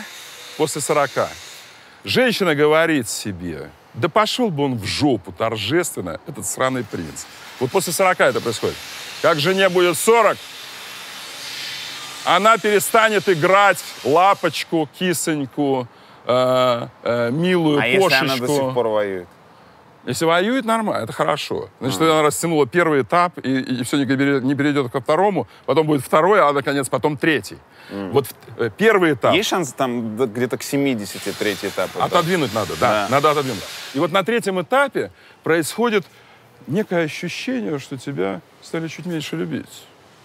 женщина говорит себе, да пошел бы он в жопу торжественно, этот сраный принц. Вот после 40 это происходит. Как жене будет 40, она перестанет играть лапочку, кисоньку, милую А кошечку. если она до сих пор воюет? Если воюет, нормально, это хорошо. Значит, она растянула первый этап, и все не перейдет ко второму, потом будет второй, а, наконец, потом третий. Вот первый этап. Есть шанс там где-то к 70 третий этап? Отодвинуть надо, да, надо отодвинуть. И вот на третьем этапе происходит некое ощущение, что тебя стали чуть меньше любить.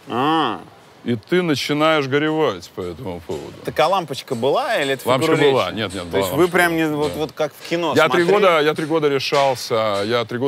И ты начинаешь горевать по этому поводу. Так а лампочка была или это Лампочка фигура была, речи? нет, То есть вы прям не вот как в кино Я смотрели? 3 года решался, я 3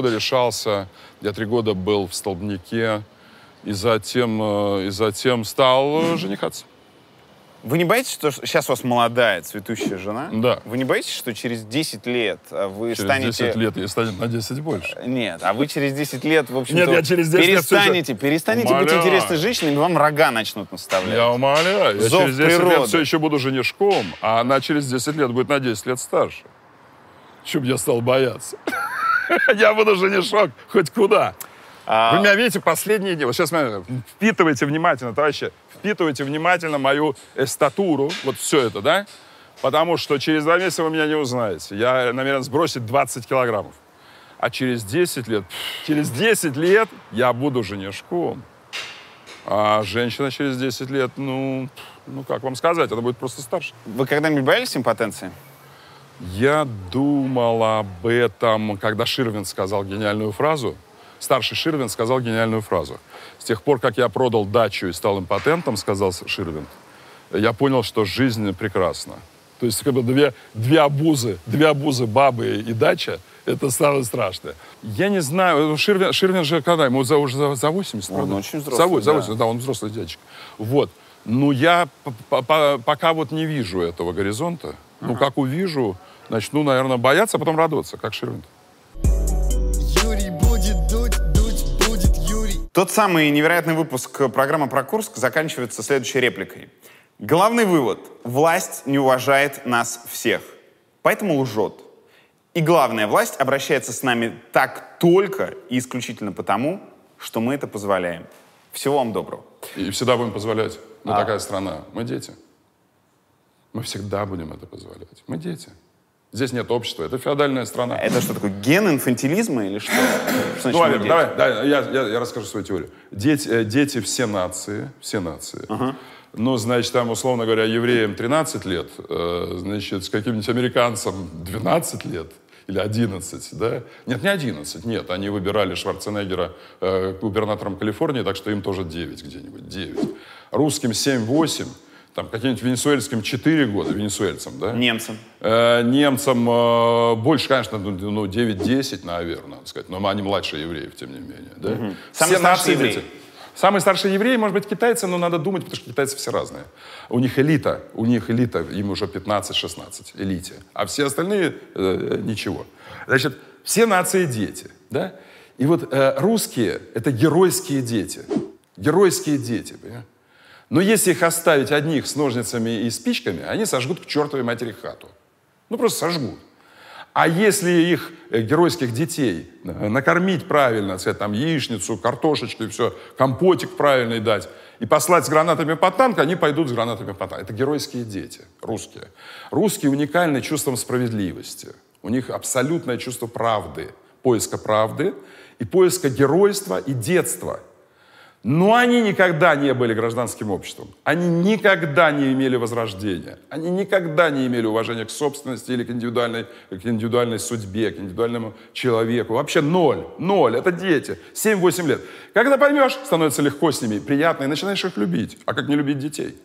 года был в столбняке, и затем стал женихаться. Вы не боитесь, что сейчас у вас молодая, цветущая жена? Да. Вы не боитесь, что через 10 лет вы Через станете... 10 лет ей станет на 10 больше. Нет, а вы через 10 лет, в общем-то, Нет, я через 10 лет перестанете быть Умоляю. интересной женщиной, и вам рога начнут наставлять. Я умоляю, я Зов через 10 природы. лет все еще буду женишком, а она через 10 лет будет на 10 лет старше. Чтоб я стал бояться. Я буду женишок хоть куда. Вы меня видите последние дни. Вот сейчас впитывайте внимательно, товарищи, впитывайте внимательно мою статуру, вот все это, да? Потому что через 2 месяца вы меня не узнаете. Я намерен сбросить 20 килограммов. А через 10 лет я буду женишком. А женщина через 10 лет, ну как вам сказать, она будет просто старше. Вы когда-нибудь боялись импотенции? Я думал об этом, когда Ширвин сказал гениальную фразу. Старший Ширвин сказал гениальную фразу. С тех пор, как я продал дачу и стал импотентом, сказал Ширвин, я понял, что жизнь прекрасна. То есть как бы две обузы, бабы и дача, это самое страшное. Я не знаю, Ширвин же когда? Ему уже за 80, правда? Он очень взрослый, За 80, да, он взрослый дядечка. Вот. Ну, я пока вот не вижу этого горизонта. Ну, как увижу, начну, наверное, бояться, а потом радоваться, как Ширвин. Юрий будет дуть будет Юрий. Тот самый невероятный выпуск программы про Курск заканчивается следующей репликой. Главный вывод. Власть не уважает нас всех, поэтому лжет. И главное, власть обращается с нами так только и исключительно потому, что мы это позволяем. Всего вам доброго. И всегда будем позволять. Мы такая страна. Мы дети. Мы всегда будем это позволять. Мы дети. Здесь нет общества. Это феодальная страна. Это что такое, ген инфантилизма или что? Что Ну, значит мы Валер, дети? давай, я расскажу свою теорию. Дети все нации. Ну, значит, там, условно говоря, евреям 13 лет, значит, с каким-нибудь американцем 12 лет или 11, да? Нет, не 11, нет. Они выбирали Шварценеггера губернатором Калифорнии, так что им тоже 9 где-нибудь, 9. Русским 7-8, там, каким-нибудь венесуэльским 4 года, венесуэльцам, да? Немцам. Немцам больше, конечно, 9-10, наверное, надо сказать. Но они младше евреев, тем не менее. Да? Самый Все старший нации еврей. дети. Самые старшие евреи, может быть, китайцы, но надо думать, потому что китайцы все разные. У них элита, им уже 15-16, элите. А все остальные ничего. Значит, все нации дети, да? И вот русские — это геройские дети. Геройские дети, понимаешь? Но если их оставить одних с ножницами и спичками, они сожгут к чертовой матери хату. Ну, просто сожгут. А если их, геройских детей, накормить правильно, сказать, там, яичницу, картошечку и все, компотик правильный дать, и послать с гранатами под танк, они пойдут с гранатами под танк. Это геройские дети, русские. Русские уникальны чувством справедливости. У них абсолютное чувство правды, поиска правды и поиска геройства и детства. Но они никогда не были гражданским обществом. Они никогда не имели возрождения. Они никогда не имели уважения к собственности или к индивидуальной судьбе, к индивидуальному человеку. Вообще ноль. Ноль. Это дети. 7-8 лет. Когда поймешь, становится легко с ними, приятно, и начинаешь их любить. А как не любить детей?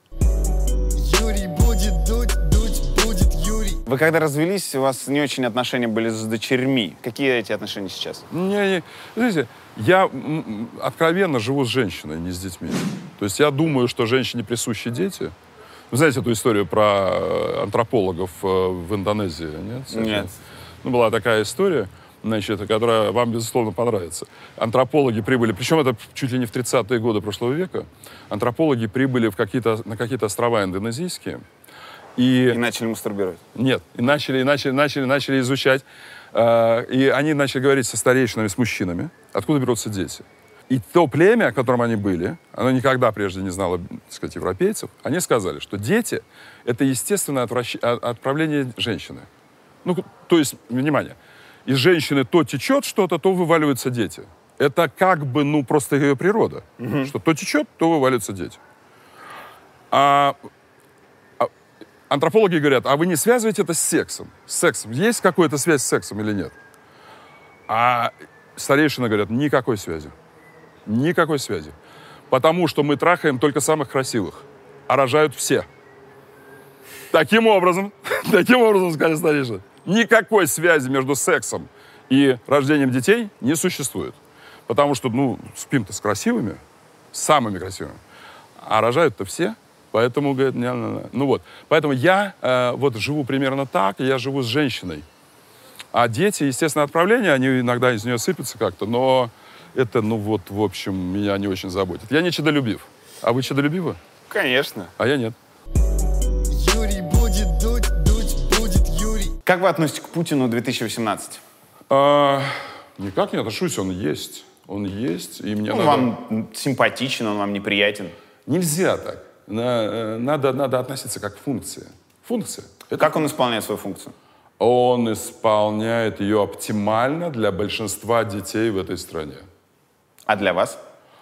Юрий будет дуть будет Юрий. Вы когда развелись, у вас не очень отношения были с дочерьми. Какие эти отношения сейчас? Знаете, я откровенно живу с женщиной, не с детьми. То есть я думаю, что женщине присущи дети. Вы знаете эту историю про антропологов в Индонезии? Нет? Нет. Ну, была такая история, значит, которая вам, безусловно, понравится. Антропологи прибыли, причем это чуть ли не в 30-е годы прошлого века, антропологи прибыли на какие-то острова индонезийские. И начали мастурбировать. Нет, и начали изучать. И они начали говорить со старейшинами, с мужчинами, откуда берутся дети. И то племя, в котором они были, оно никогда прежде не знало, так сказать, европейцев, они сказали, что дети — это естественное отправление женщины. Ну, то есть, внимание, из женщины то течет что-то, то вываливаются дети. Это как бы, ну, просто ее природа. Что то течет, то вываливаются дети. Антропологи говорят, а вы не связываете это с сексом? С сексом. Есть какая-то связь с сексом или нет? А старейшины говорят, никакой связи. Никакой связи. Потому что мы трахаем только самых красивых, а рожают все. Таким образом, сказали старейшины, никакой связи между сексом и рождением детей не существует. Потому что, ну, спим-то с красивыми, с самыми красивыми, а рожают-то все. Поэтому, говорит, ну вот. Поэтому я вот живу примерно так, я живу с женщиной. А дети, естественно, отправления, они иногда из нее сыпятся как-то, но это, ну вот, в общем, меня не очень заботит. Я не чадолюбив. А вы чадолюбивы? Конечно. А я нет. Юрий будет дуть, дуть будет Юрий. Как вы относитесь к Путину 2018? Никак не отношусь, он есть. Он есть, и мне Он надо... вам симпатичен, он вам неприятен. Нельзя так. Надо относиться как к функции. Функция. Как он исполняет свою функцию? Он исполняет ее оптимально для большинства детей в этой стране. А для вас?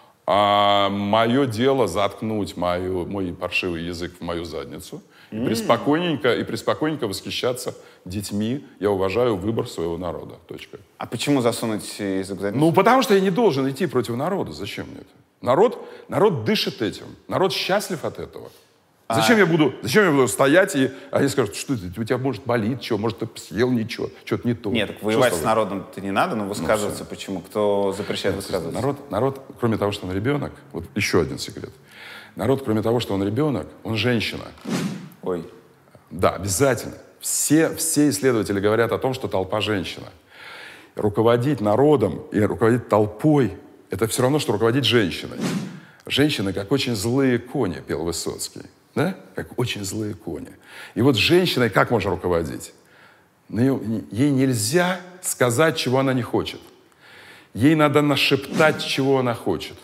Мое дело заткнуть мой паршивый язык в мою задницу и преспокойненько восхищаться детьми. Я уважаю выбор своего народа. Точка. А почему засунуть язык в задницу? Ну, потому что я не должен идти против народа. Зачем мне это? Народ дышит этим. Народ счастлив от этого. Зачем я буду стоять, и они скажут, что это, у тебя, может, болит, что, может, ты съел ничего, что-то не то. Нет, так воевать с народом-то не надо, но высказываться почему? Кто запрещает высказываться? Народ, кроме того, что он ребенок, вот еще один секрет. Народ, кроме того, что он ребенок, он женщина. Ой. Да, обязательно. Все исследователи говорят о том, что толпа женщина. Руководить народом и руководить толпой — это все равно, что руководить женщиной. Женщины, как очень злые кони, пел Высоцкий. Да? Как очень злые кони. И вот с женщиной как можно руководить? Ей нельзя сказать, чего она не хочет. Ей надо нашептать, чего она хочет.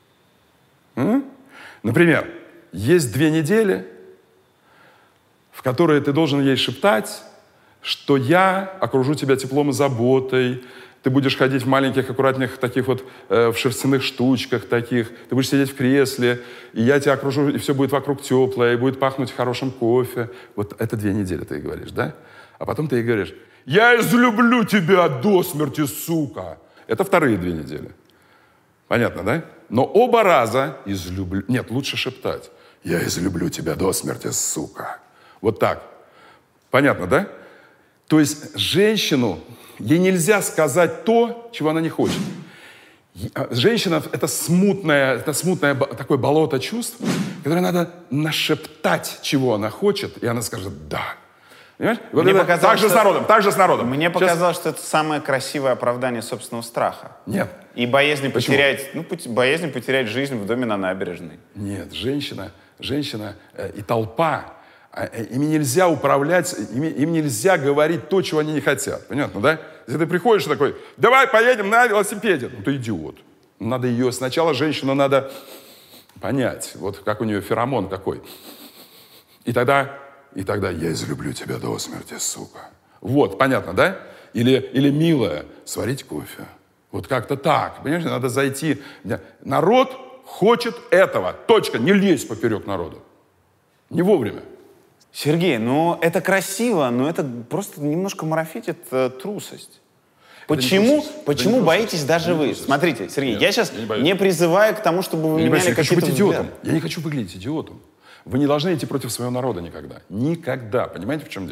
Например, есть 2 недели, в которые ты должен ей шептать, что я окружу тебя теплом и заботой, ты будешь ходить в маленьких, аккуратных таких вот в шерстяных штучках таких, ты будешь сидеть в кресле, и я тебя окружу, и все будет вокруг теплое, и будет пахнуть хорошим кофе. Вот это 2 недели ты ей говоришь, да? А потом ты ей говоришь, я излюблю тебя до смерти, сука. Это вторые 2 недели. Понятно, да? Но оба раза излюблю... Нет, лучше шептать. Я излюблю тебя до смерти, сука. Вот так. Понятно, да? То есть женщину, ей нельзя сказать то, чего она не хочет. Женщина — это смутное такое болото чувств, которое надо нашептать, чего она хочет, и она скажет «да». Понимаешь? Вот так же с народом. Мне показалось, что это самое красивое оправдание собственного страха. Нет. И боязни потерять жизнь в доме на набережной. Нет, женщина и толпа, ими нельзя управлять, им нельзя говорить то, чего они не хотят. Понятно, да? Если ты приходишь такой, давай поедем на велосипеде. Ну, ты идиот. Надо ее, сначала женщину надо понять, вот как у нее феромон какой. И тогда я излюблю тебя до смерти, сука. Вот, понятно, да? Или милая, сварить кофе. Вот как-то так. Понимаешь, надо зайти. Народ хочет этого. Точка. Не лезь поперек народа. Не вовремя. Сергей, ну это красиво, но это просто немножко марафетит трусость. Почему боитесь даже вы? Смотрите, Сергей, я сейчас не призываю к тому, чтобы вы меняли какие-то взгляды. Я не хочу выглядеть идиотом. Вы не должны идти против своего народа никогда. Никогда. Понимаете, в чем дело?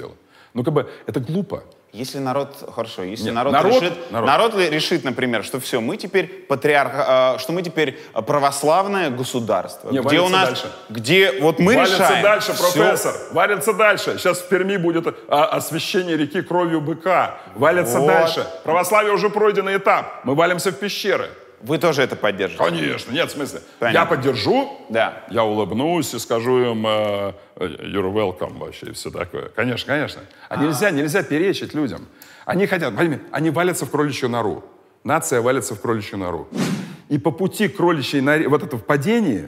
Ну, как бы, это глупо. Если народ, хорошо, если Нет, народ решит, например, что все, мы теперь что мы теперь православное государство, Не, где у нас, дальше. где вот мы Валится решаем. дальше, всё. профессор, валится дальше. Сейчас в Перми будет освящение реки кровью быка. Валится Вот. дальше. Православие уже пройденный этап. Мы валимся в пещеры. Вы тоже это поддержите? Конечно, нет, в смысле. Понятно. Я поддержу, Да. я улыбнусь и скажу им you're welcome вообще и все такое. Конечно, конечно. А нельзя перечить людям. Они хотят, они валятся в кроличью нору. Нация валится в кроличью нору. И по пути к кроличьей норе, вот это в падении,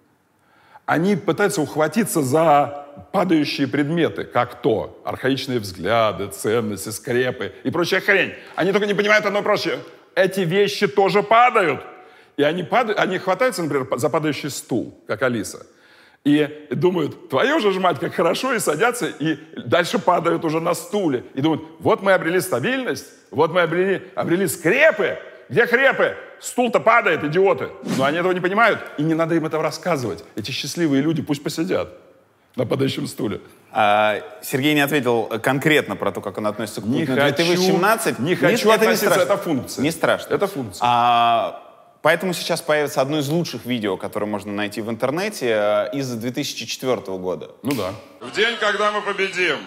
они пытаются ухватиться за падающие предметы, как то архаичные взгляды, ценности, скрепы и прочая хрень. Они только не понимают одно прочее. Эти вещи тоже падают. И они хватаются, например, за падающий стул, как Алиса. И думают, твою же ж мать, как хорошо, и садятся, и дальше падают уже на стуле. И думают, вот мы обрели стабильность, вот мы обрели скрепы. Где скрепы? Стул-то падает, идиоты. Но они этого не понимают, и не надо им этого рассказывать. Эти счастливые люди пусть посидят на падающем стуле. Сергей не ответил конкретно про то, как он относится к Путину. Не хочу относиться, это функция. Не страшно. Это функция. Поэтому сейчас появится одно из лучших видео, которое можно найти в интернете, из 2004 года. Ну да. В день, когда мы победим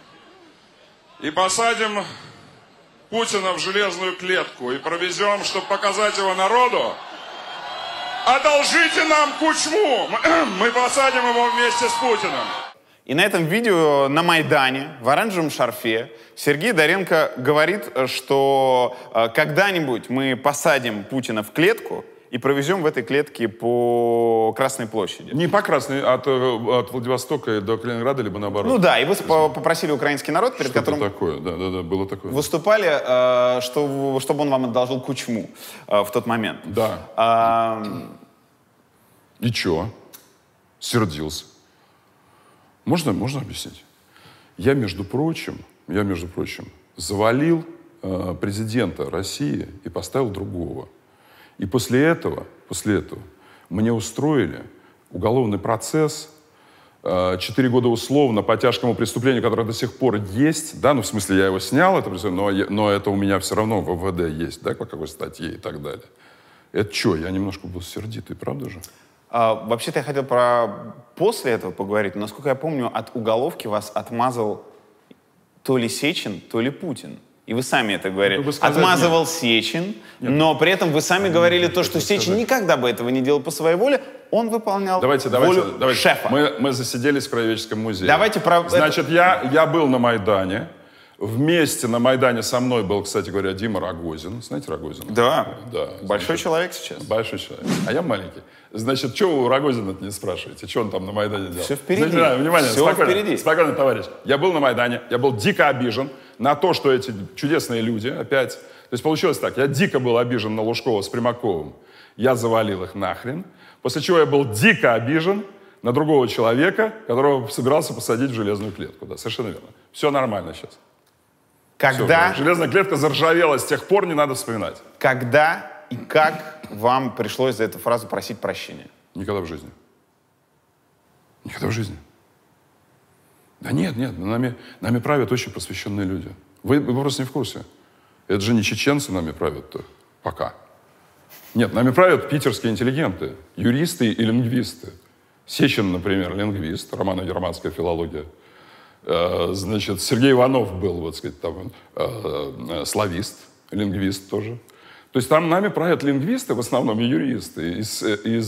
и посадим Путина в железную клетку и провезем, чтобы показать его народу, одолжите нам Кучму, мы посадим его вместе с Путиным. И на этом видео на Майдане в оранжевом шарфе Сергей Доренко говорит, что когда-нибудь мы посадим Путина в клетку и провезем в этой клетке по Красной площади. Не по Красной, от Владивостока до Калининграда, либо наоборот. Ну да, и вы попросили украинский народ, перед Что-то которым такое, да, было такое. выступали, чтобы он вам одолжил Кучму в тот момент. Да. И чё? Сердился. Можно объяснить? Я, между прочим, завалил президента России и поставил другого. И после этого мне устроили уголовный процесс, 4 года условно по тяжкому преступлению, которое до сих пор есть, да, ну, в смысле, я его снял, это преступление, но это у меня все равно в ВВД есть, да, по какой статье и так далее. Это что, я немножко был сердитый, правда же? Вообще-то я хотел после этого поговорить, но, насколько я помню, от уголовки вас отмазал то ли Сечин, то ли Путин. И вы сами это говорили. Отмазывал Сечин, но при этом вы сами говорили то, что Сечин никогда бы этого не делал по своей воле, он выполнял волю шефа. Мы засиделись в Краеведческом музее. Значит, я был на Майдане. Вместе на Майдане со мной был, кстати говоря, Дима Рогозин. Знаете Рогозина? Да. Да. Большой человек сейчас. Большой человек. А я маленький. Значит, что вы у Рогозина-то не спрашиваете? Что он там на Майдане делал? Все впереди. Значит, внимание, все впереди. Спокойно, товарищ. Я был на Майдане, я был дико обижен на то, что эти чудесные люди опять... То есть получилось так, я дико был обижен на Лужкова с Примаковым. Я завалил их нахрен. После чего я был дико обижен на другого человека, которого собирался посадить в железную клетку. Да, совершенно верно. Все нормально сейчас. Когда... Все, железная клетка заржавела, с тех пор не надо вспоминать. Когда и как вам пришлось за эту фразу просить прощения? Никогда в жизни. Никогда в жизни. Да нет, нами правят очень просвещенные люди. Вы просто не в курсе. Это же не чеченцы нами правят-то. Пока. Нет, нами правят питерские интеллигенты, юристы и лингвисты. Сечин, например, лингвист, романо-германская филология. Значит, Сергей Иванов был, вот сказать, там, славист, лингвист тоже. То есть там нами правят лингвисты, в основном и юристы, из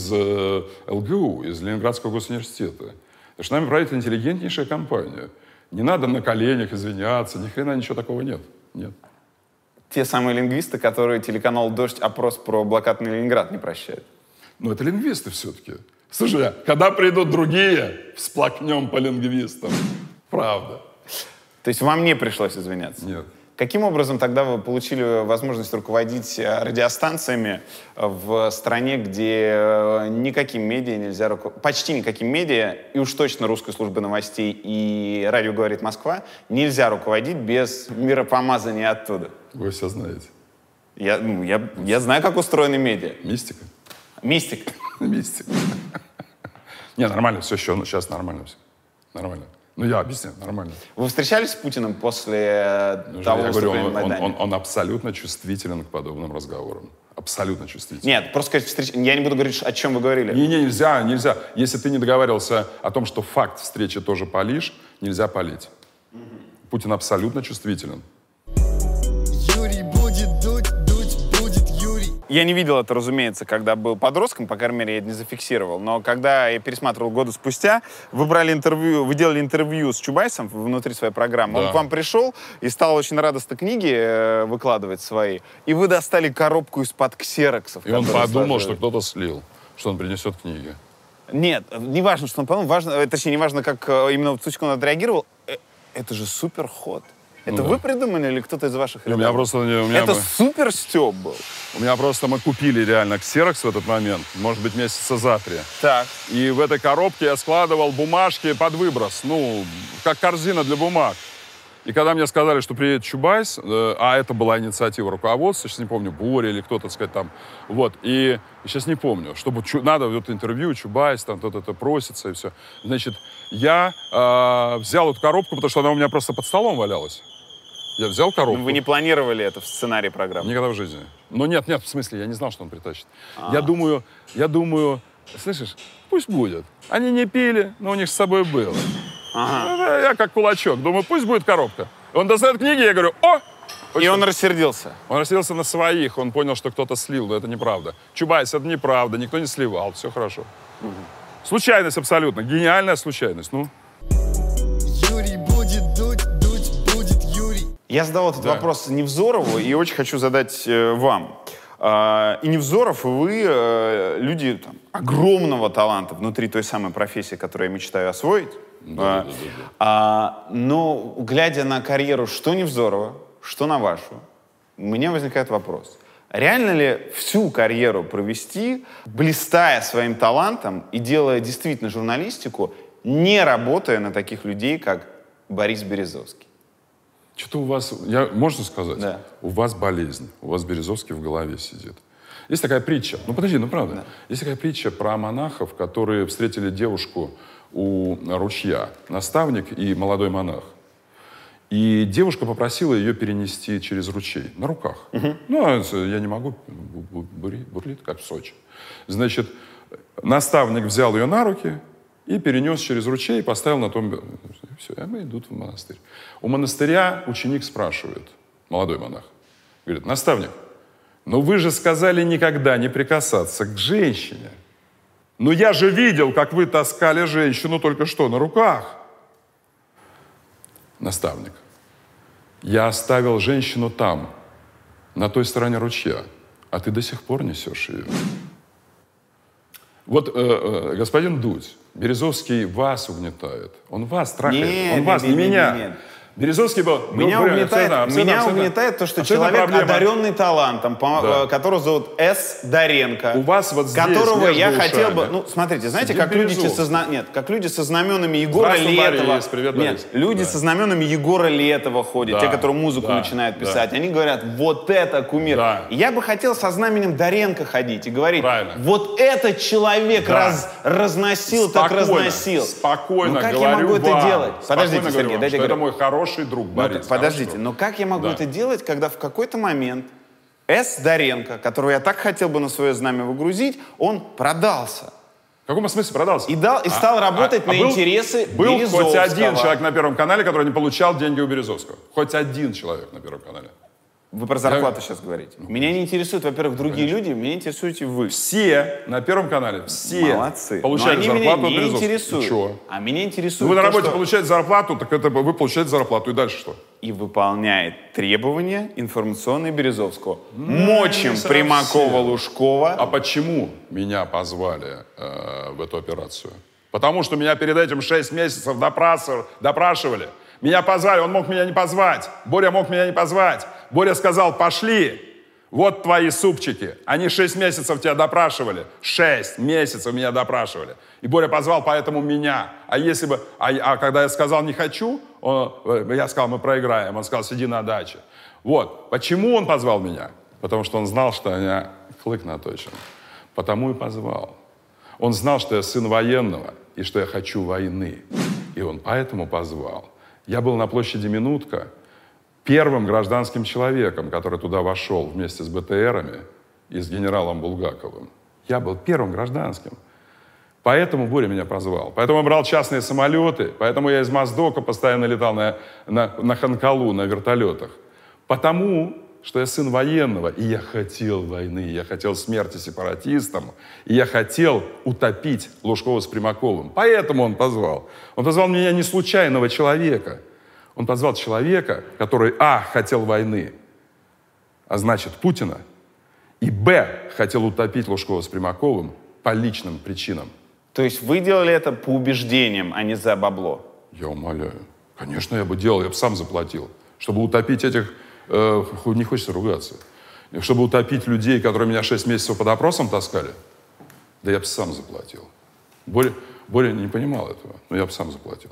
ЛГУ, из Ленинградского госуниверситета. Потому что нами правит интеллигентнейшая компания. Не надо на коленях извиняться, ни хрена ничего такого нет. Нет. Те самые лингвисты, которые телеканал «Дождь» опрос про блокадный Ленинград не прощает. Ну, это лингвисты все-таки. Слушай, когда придут другие, всплакнем по лингвистам. Правда. То есть вам не пришлось извиняться? Нет. Каким образом тогда вы получили возможность руководить радиостанциями в стране, где никаким медиа нельзя руководить, почти никаким медиа, и уж точно русской службы новостей и радио «Говорит Москва» нельзя руководить без миропомазания оттуда? Вы все знаете. Я знаю, как устроены медиа. Мистика. Мистика. Мистика. Не, нормально все, сейчас нормально все. Нормально. Ну, я объясняю, нормально. Вы встречались с Путиным после того Я говорю, выступления на Майдане? он абсолютно чувствителен к подобным разговорам. Абсолютно чувствителен. Нет, просто сказать, я не буду говорить, о чем вы говорили. Нельзя. Если ты не договаривался о том, что факт встречи тоже палишь, нельзя палить. Путин абсолютно чувствителен. Юрий будет дуть, будет Юрий. Я не видел это, разумеется, когда был подростком, по крайней мере, я это не зафиксировал. Но когда я пересматривал годы спустя, вы делали интервью с Чубайсом внутри своей программы. Да. Он к вам пришел и стал очень радостно книги выкладывать свои. И вы достали коробку из-под ксероксов. И он подумал, сложили. что кто-то слил, что он принесет книги. Нет, не важно, что он подумал, точнее, не важно, как именно Цучко он отреагировал. Это же супер ход. Это вы придумали или кто-то из ваших ребят? У меня просто... Это супер стёб был. У меня просто мы купили реально ксерокс в этот момент, может быть, месяца за 3. Так. И в этой коробке я складывал бумажки под выброс, как корзина для бумаг. И когда мне сказали, что приедет Чубайс, а это была инициатива руководства, сейчас не помню, Боря или кто-то, сказать, там, вот, и сейчас не помню, чтобы надо вот интервью, Чубайс, там, кто-то это просится, и все. Значит, я взял эту коробку, потому что она у меня просто под столом валялась. Я взял коробку. Вы не планировали это в сценарии программы? Никогда в жизни. Ну, нет, в смысле, я не знал, что он притащит. Я думаю, слышишь, пусть будет. Они не пили, но у них с собой было. Ага. Я как кулачок. Думаю, пусть будет коробка. Он достает книги, я говорю, И он рассердился. Он рассердился на своих, он понял, что кто-то слил, но это неправда. Чубайс, это неправда, никто не сливал, все хорошо. Случайность абсолютно, гениальная случайность, Юрий будет дуть, будет Юрий. Я задал этот вопрос Невзорову и очень хочу задать вам. И Невзоров, и вы люди огромного таланта внутри той самой профессии, которую я мечтаю освоить. Но глядя на карьеру что Невзорова, что на вашу, у меня возникает вопрос. Реально ли всю карьеру провести, блистая своим талантом и делая действительно журналистику, не работая на таких людей, как Борис Березовский? Что-то у вас, можно сказать? Да. У вас болезнь, у вас Березовский в голове сидит. Есть такая притча, правда. Да. Есть такая притча про монахов, которые встретили девушку у ручья, наставник и молодой монах. И девушка попросила ее перенести через ручей на руках. Я не могу, бурлит, как в Сочи. Значит, наставник взял ее на руки и перенес через ручей, поставил на том... Все, и мы идут в монастырь. У монастыря ученик спрашивает, молодой монах, говорит, наставник, но вы же сказали никогда не прикасаться к женщине. Но я же видел, как вы таскали женщину только что на руках. Наставник, я оставил женщину там, на той стороне ручья, а ты до сих пор несешь ее. Вот господин Дудь, Березовский вас угнетает. Он вас трахает. Он вас, не меня. Нет. Березовский был... Меня угнетает то, что человек, одаренный талантом, которого зовут С. Доренко, у вас вот здесь, которого я хотел бы... ушами. Смотрите, знаете, как люди со знаменами Егора Летова... Люди со знаменами Егора Летова ходят, те, которые музыку начинают писать. Они говорят, вот это кумир. И я бы хотел со знаменем Доренко ходить и говорить, вот этот человек разносил, так разносил. Спокойно как говорю я могу это вам, делать? Подождите, Сергей, дайте это мой хороший друг Борис. Подождите, но как я могу это делать, когда в какой-то момент С. Доренко, которого я так хотел бы на свое знамя выгрузить, он продался. В каком смысле продался? И стал работать на интересы Березовского. Был хоть один человек на Первом канале, который не получал деньги у Березовского. Хоть один человек на Первом канале. Вы про зарплату сейчас говорите. Меня не интересуют, во-первых, другие люди, меня интересуете вы. Все на Первом канале, все молодцы. получают зарплату от меня не Березовского. интересуют. А меня интересует вы на работе получаете зарплату, так это вы получаете зарплату. И дальше что? И выполняет требования информационной Березовского. Мочим Примакова-Лужкова. А почему меня позвали в эту операцию? Потому что меня перед этим 6 месяцев допрашивали. Меня позвали, он мог меня не позвать. Боря мог меня не позвать. Боря сказал, пошли, вот твои супчики. Они 6 месяцев тебя допрашивали. 6 месяцев меня допрашивали. И Боря позвал поэтому меня. А если бы, когда я сказал не хочу, я сказал, мы проиграем. Он сказал, сиди на даче. Вот. Почему он позвал меня? Потому что он знал, что я клык наточен. Потому и позвал. Он знал, что я сын военного и что я хочу войны. И он поэтому позвал. Я был на площади Минутка первым гражданским человеком, который туда вошел вместе с БТРами и с генералом Булгаковым. Я был первым гражданским. Поэтому Боря меня позвал. Поэтому я брал частные самолеты, поэтому я из Моздока постоянно летал на Ханкалу, на вертолетах. Потому что я сын военного, и я хотел войны, я хотел смерти сепаратистам, и я хотел утопить Лужкова с Примаковым. Поэтому он позвал. Он позвал меня не случайного человека. Он позвал человека, который, а, хотел войны, а значит, Путина, и, б, хотел утопить Лужкова с Примаковым по личным причинам. То есть вы делали это по убеждениям, а не за бабло? Я умоляю. Конечно, я бы делал, я бы сам заплатил. Чтобы утопить этих... не хочется ругаться. Чтобы утопить людей, которые меня 6 месяцев под опросом таскали, да я бы сам заплатил. Боря не понимал этого, но я бы сам заплатил.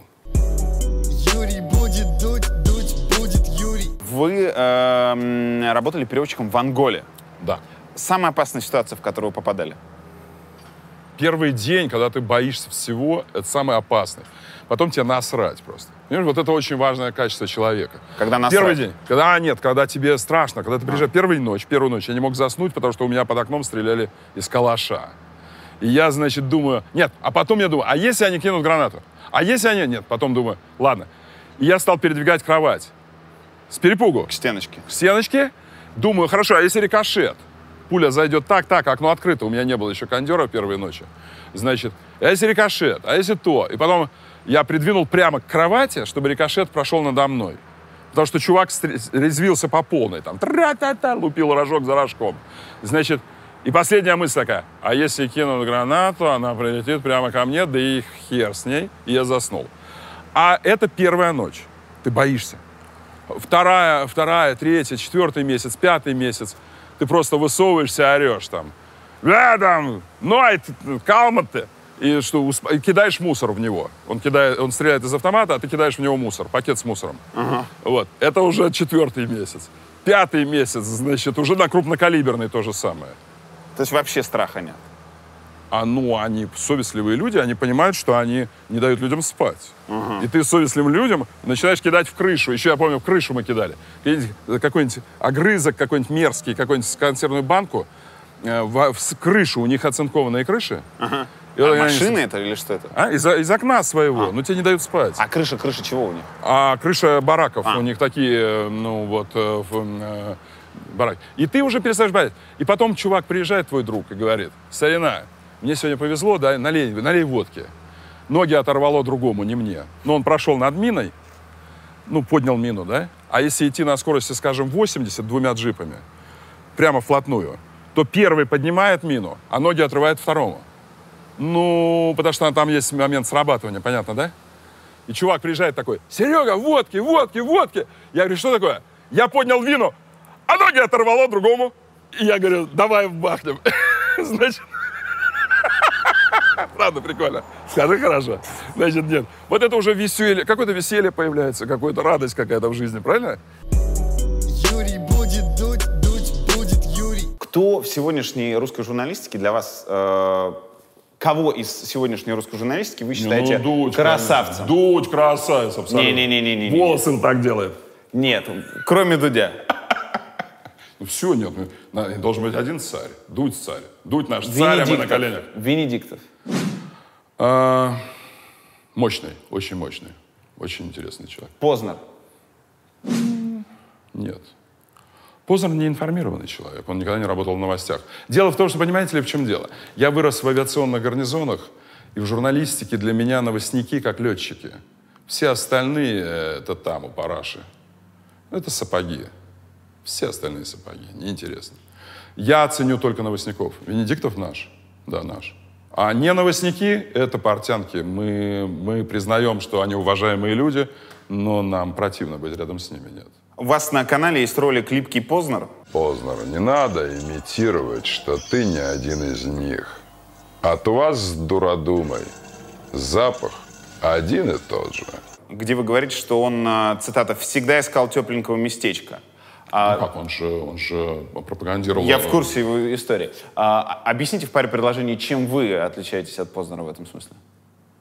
Юрий будет дуть, дуть будет Юрий. Вы работали переводчиком в Анголе. Да. Самая опасная ситуация, в которую вы попадали? Первый день, когда ты боишься всего, это самый опасный. Потом тебе насрать просто. Понимаешь, вот это очень важное качество человека. Когда насрать? Первый день. Когда тебе страшно, когда ты приезжаешь первую ночь я не мог заснуть, потому что у меня под окном стреляли из калаша. И я, значит, думаю, нет, а потом я думаю, а если они кинут гранату? А если они, нет, потом думаю, ладно. И я стал передвигать кровать. С перепугу. К стеночке. К стеночке. Думаю, хорошо, а если рикошет? Пуля зайдет так, окно открыто. У меня не было еще кондера первой ночи. Значит, а если рикошет? А если то? И потом я придвинул прямо к кровати, чтобы рикошет прошел надо мной. Потому что чувак резвился по полной. Там тра-та-та, лупил рожок за рожком. Значит, и последняя мысль такая. А если кинут гранату, она прилетит прямо ко мне, да и хер с ней. И я заснул. А это первая ночь. Ты боишься. Вторая, третья, 4-й месяц, 5-й месяц. Ты просто высовываешься, орешь там. Калматы. И что, и кидаешь мусор в него. Он стреляет из автомата, а ты кидаешь в него мусор, пакет с мусором. Вот. Это уже 4-й месяц. 5-й месяц, значит, уже на крупнокалиберный то же самое. То есть вообще страха нет? Они совестливые люди, они понимают, что они не дают людям спать. И ты совестливым людям начинаешь кидать в крышу. Еще я помню, в крышу мы кидали. Какой-нибудь огрызок, какой-нибудь мерзкий, какую-нибудь консервную банку. В крышу, у них оцинкованные крыши. Машины это или что это? Из окна своего, но тебе не дают спать. А крыша чего у них? Крыша бараков, у них такие, бараки. И ты уже перестаешь бояться. И потом чувак приезжает, твой друг, и говорит, старина, мне сегодня повезло, да, налей водки. Ноги оторвало другому, не мне. Но он прошел над миной, поднял мину, да? А если идти на скорости, скажем, 80 2 джипами, прямо вплотную, то первый поднимает мину, а ноги отрывает второму. Потому что там есть момент срабатывания, понятно, да? И чувак приезжает такой, Серега, водки. Я говорю, что такое? Я поднял мину, а ноги оторвало другому. И я говорю, давай бахнем. Значит, правда, прикольно. Скажи, хорошо. Значит, нет. Вот это уже веселье, какое-то веселье появляется, какая-то радость какая-то в жизни, правильно? Юрий будет дуть, дуть будет Юрий. Кто в сегодняшней русской журналистике для вас... Кого из сегодняшней русской журналистики вы считаете Дудь, красавцем? Дудь красавец, абсолютно. Не. Волосы так делает. Нет, кроме Дудя. Все, нет. Должен быть один царь. Дудь царь. Дудь наш царь, а мы на коленях. Венедиктов. Мощный, очень мощный. Очень интересный человек. Познер. Нет. Познер не информированный человек, он никогда не работал в новостях. Дело в том, что, понимаете ли, в чем дело? Я вырос в авиационных гарнизонах, и в журналистике для меня новостники как летчики. Все остальные — это там, у параши. Это сапоги. Все остальные сапоги, неинтересно. Я ценю только новостников. Венедиктов наш, да, наш. А не новостники — это портянки. Мы признаем, что они уважаемые люди, но нам противно быть рядом с ними, нет. У вас на канале есть ролик «Липкий Познер». Познер, не надо имитировать, что ты не один из них. От вас с дуродумой запах один и тот же. Где вы говорите, что он, цитата, «всегда искал тепленького местечка». Как? Он же пропагандировал... Я в курсе его истории. Объясните в паре предложений, чем вы отличаетесь от Познера в этом смысле?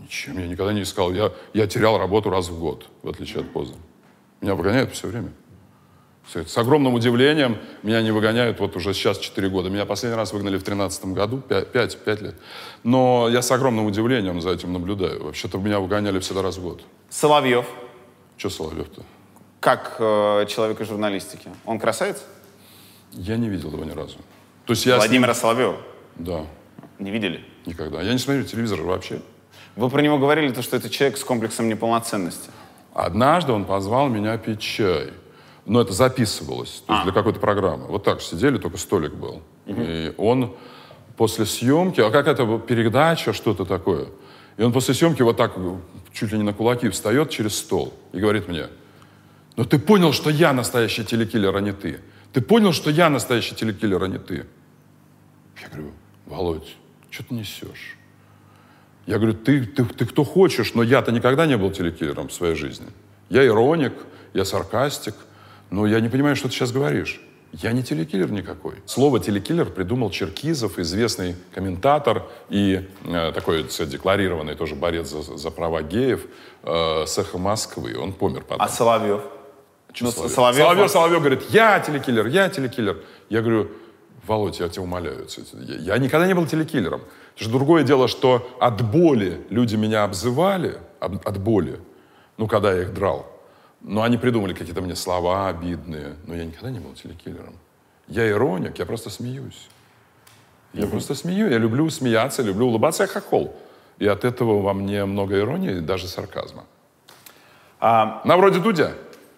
Ничем я никогда не искал. Я терял работу раз в год, в отличие от Познера. Меня выгоняют все время. С огромным удивлением меня не выгоняют вот уже сейчас 4 года. Меня последний раз выгнали в 2013 году, 5 лет. Но я с огромным удивлением за этим наблюдаю. Вообще-то меня выгоняли всегда раз в год. Соловьев. Что Соловьев-то? Как человек из журналистики? Он красавец? Я не видел его ни разу. То есть я Владимира Соловьева? Да. Не видели? Никогда. Я не смотрю телевизор вообще. Вы про него говорили, что это человек с комплексом неполноценности. Однажды он позвал меня пить чай. Но это записывалось, то есть для какой-то программы. Вот так сидели, только столик был. И он после съемки, а как это, передача, что-то такое. И он после съемки вот так, чуть ли не на кулаки, встает через стол и говорит мне: ну ты понял, что я настоящий телекиллер, а не ты? Ты понял, что я настоящий телекиллер, а не ты? Я говорю: Володь, что ты несешь? Я говорю: ты кто хочешь, но я-то никогда не был телекиллером в своей жизни. Я ироник, я саркастик, но я не понимаю, что ты сейчас говоришь. Я не телекиллер никакой. Слово телекиллер придумал Черкизов, известный комментатор и такой, кстати, декларированный тоже борец за права геев с «Эхо Москвы». Он помер потом. А Соловьев? Ну, Соловьев говорит: я телекиллер, я телекиллер. Я говорю: Володь, я тебя умоляю, я никогда не был телекиллером. Потому что другое дело, что от боли люди меня обзывали, от боли, ну, когда я их драл. Но они придумали какие-то мне слова обидные. Но я никогда не был телекиллером. Я ироник, я просто смеюсь. Я просто смеюсь. Я люблю смеяться, люблю улыбаться. Я хохол. И от этого во мне много иронии, даже сарказма. На вроде Дудя.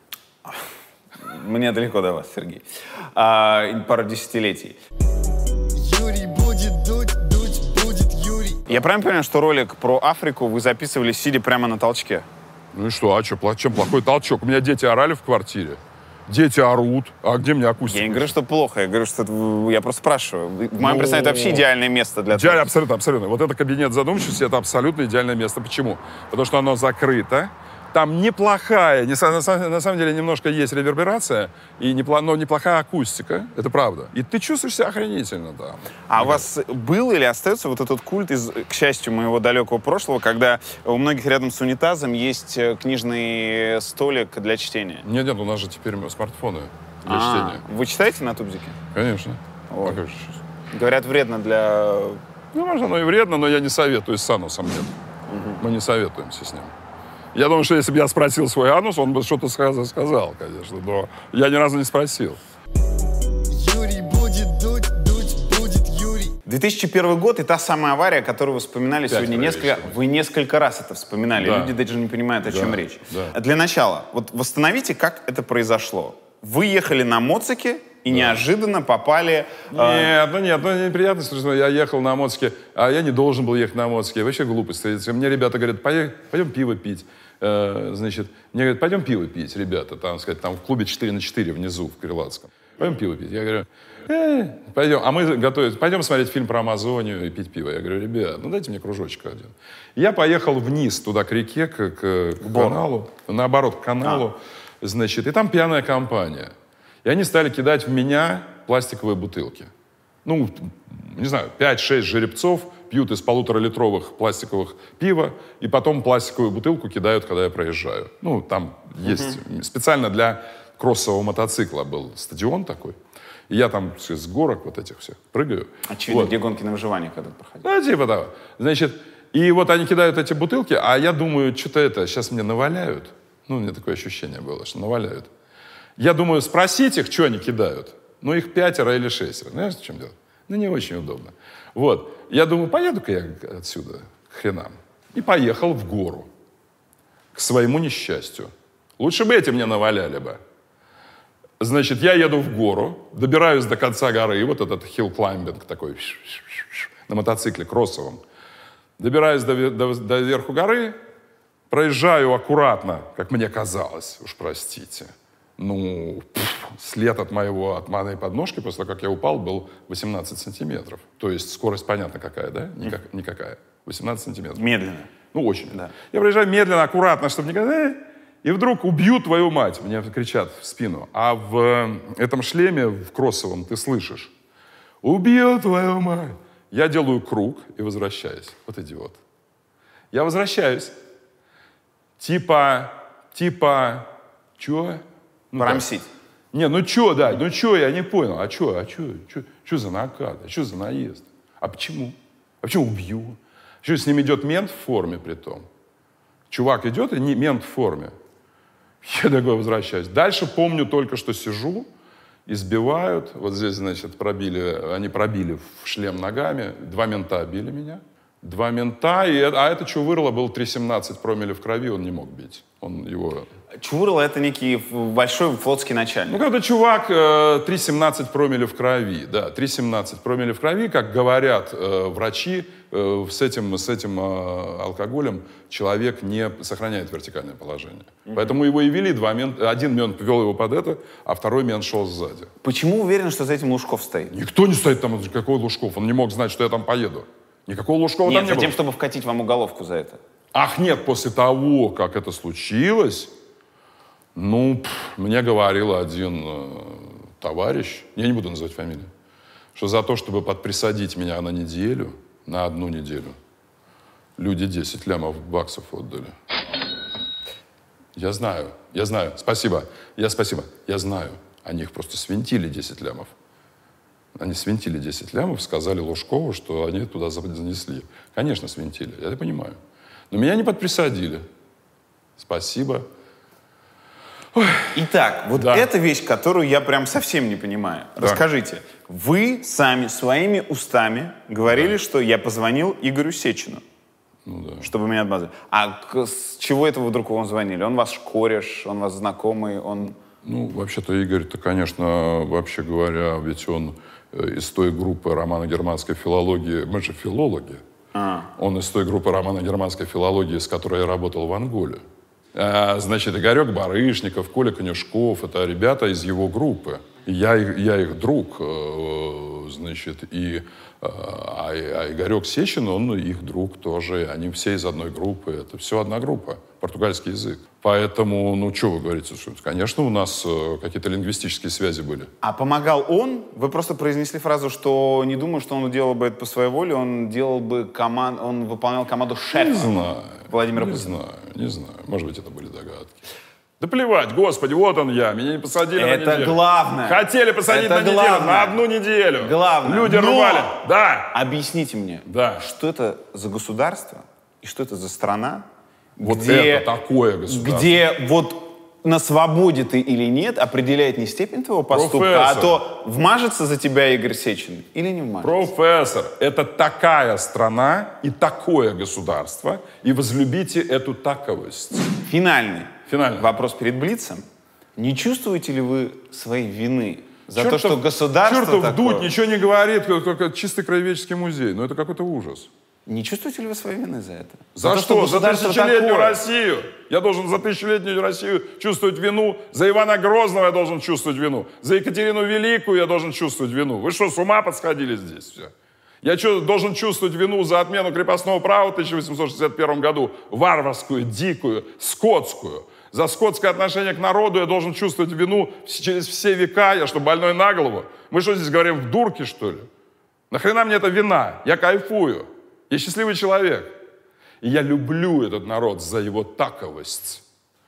Мне далеко до вас, Сергей. Пару десятилетий. Юрий будет дуть, дуть будет Юрий. Я правильно понимаю, что ролик про Африку вы записывали, сидя прямо на толчке? Ну и что, чем плохой толчок? У меня дети орали в квартире. Дети орут. А где мне акустика? Я не говорю, что плохо. Я говорю, что я просто спрашиваю. В моем представлении это вообще идеальное место для того. Абсолютно, абсолютно. Вот это кабинет задумчивости, это абсолютно идеальное место. Почему? Потому что оно закрыто. Там неплохая, на самом деле немножко есть реверберация, но неплохая акустика, это правда. И ты чувствуешь себя охренительно там. А у вас был или остается вот этот культ из, к счастью, моего далекого прошлого, когда у многих рядом с унитазом есть книжный столик для чтения? Нет, у нас же теперь смартфоны для чтения. Вы читаете на тубзике? Конечно. Вот. Говорят, вредно для... Ну, может, оно и вредно, но я не советую, с анусом нет. Мы не советуемся с ним. Я думаю, что если бы я спросил свой анус, он бы что-то сказал, конечно, но я ни разу не спросил. Юрий будет дуть, дуть будет Юрий. 2001 год и та самая авария, которую вы вспоминали сегодня несколько... Вы несколько раз это вспоминали. Да. Люди даже не понимают, о чем речь. Да. Для начала, вот восстановите, как это произошло. Вы ехали на моцике и неожиданно попали... Нет, неприятно, что я ехал на моцике, а я не должен был ехать на моцике. Вообще глупость. Мне ребята говорят: пойдем пиво пить. Значит, мне говорят: пойдем пиво пить, ребята, там в клубе 4×4 внизу, в Крылатском. Пойдем пиво пить. Я говорю: пойдем. А мы готовим, пойдем смотреть фильм про Амазонию и пить пиво. Я говорю: ребят, ну дайте мне кружочек один. Я поехал вниз, туда, к реке, к каналу, наоборот, к каналу, значит, и там пьяная компания. И они стали кидать в меня пластиковые бутылки. Ну, не знаю, 5-6 жеребцов пьют из 1,5-литровых пластиковых пива, и потом пластиковую бутылку кидают, когда я проезжаю. Ну, там есть специально для кроссового мотоцикла был стадион такой. И я там с горок вот этих всех прыгаю. Очевидно, где гонки на выживание когда-то проходили. Ну, типа того. Значит, и вот они кидают эти бутылки, а я думаю, что-то сейчас мне наваляют. Ну, у меня такое ощущение было, что наваляют. Я думаю, спросить их, что они кидают. Ну, их 5 или 6. Знаешь, в чем дело? Ну, не очень удобно. Вот. Я думаю, поеду-ка я отсюда к хренам. И поехал в гору. К своему несчастью. Лучше бы эти мне наваляли бы. Значит, я еду в гору, добираюсь до конца горы, вот этот хилл-клаймбинг такой, на мотоцикле кроссовом. Добираюсь до верху горы, проезжаю аккуратно, как мне казалось, уж простите. Ну, след от моей подножки, после того, как я упал, был 18 сантиметров. То есть скорость, понятно, какая, да? Никакая. 18 сантиметров. Медленно. Ну, очень. Да. Я проезжаю медленно, аккуратно, чтобы никогда... И вдруг убью твою мать, мне кричат в спину. А в этом шлеме, в кроссовом, ты слышишь: убью твою мать. Я делаю круг и возвращаюсь. Вот идиот. Я возвращаюсь. Типа, чё? Ну, Промсить. Не, ну чё, да, ну чё, я не понял. А чё за накат? А чё за наезд? А почему? А почему убью? Что с ним идет мент в форме при том? Чувак идет, и мент в форме. Я такой возвращаюсь. Дальше помню только, что сижу, избивают. Вот здесь, значит, они пробили в шлем ногами. 2 мента били меня. 2 мента, а это Чувырла был 3,17 промилле в крови, он не мог бить. Он его... Чувырла — это некий большой флотский начальник. Ну, когда чувак 3,17 промилле в крови, да, 3,17 промилле в крови, как говорят врачи, с этим алкоголем человек не сохраняет вертикальное положение. Поэтому его и вели 2 мента. Один мент вел его под это, а второй мент шел сзади. Почему уверен, что за этим Лужков стоит? Никто не стоит там, какой Лужков. Он не мог знать, что я там поеду. Никакого Лужкова там не было. Нет, за тем, чтобы вкатить вам уголовку за это. Ах, нет, после того, как это случилось, мне говорил один товарищ, я не буду называть фамилию, что за то, чтобы подприсадить меня на неделю, на 1 неделю, люди 10 лямов баксов отдали. Я знаю, спасибо, я знаю. Они их просто свинтили 10 лямов. Они свинтили 10 лямов, сказали Лужкову, что они туда занесли. Конечно, свинтили, я это понимаю. Но меня не подприсадили. Спасибо. Ой. Итак, вот эта вещь, которую я прям совсем не понимаю. Да. Расскажите, вы сами своими устами говорили, что я позвонил Игорю Сечину, чтобы меня отмазали. А с чего это вы вдруг вам звонили? Он ваш кореш, он вас знакомый, он... Вообще-то Игорь-то, конечно, вообще говоря, ведь он из той группы романо-германской филологии, мы же филологи, он из той группы романо-германской филологии, с которой я работал в Анголе. Значит, Игорек Барышников, Коля Конюшков, это ребята из его группы. Я их друг, значит, а Игорек Сечин, он их друг тоже. Они все из одной группы. Это все одна группа, португальский язык. Поэтому, что вы говорите? Конечно, у нас какие-то лингвистические связи были. А помогал он? Вы просто произнесли фразу, что не думаю, что он делал бы это по своей воле, он выполнял команду шефа Владимира Путина. Не знаю. Может быть, это были догадки. Да плевать, господи, вот он я. Меня не посадили на неделю. Это главное. Хотели посадить на неделю, на 1 неделю. Главное. Люди рвали. Да. Объясните мне, что это за государство и что это за страна, это такое государство. Где на свободе ты или нет определяет не степень твоего поступка, а то вмажется за тебя Игорь Сечин или не вмажется. Профессор, это такая страна и такое государство, и возлюбите эту таковость. Финальный вопрос перед Блицем. Не чувствуете ли вы своей вины за то, что государство чертов такое... Дудь ничего не говорит, только чистый краеведческий музей. Это какой-то ужас. Не чувствуете ли вы своей вины за это? За что? За тысячелетнюю Россию? Я должен за тысячелетнюю Россию чувствовать вину. За Ивана Грозного я должен чувствовать вину. За Екатерину Великую я должен чувствовать вину. Вы что, с ума подсходили здесь все? Я должен чувствовать вину за отмену крепостного права в 1861 году. Варварскую, дикую, скотскую. За скотское отношение к народу я должен чувствовать вину через все века. Я что, больной на голову? Мы что здесь говорим, в дурке, что ли? Нахрена мне эта вина? Я кайфую. Я счастливый человек. И я люблю этот народ за его таковость.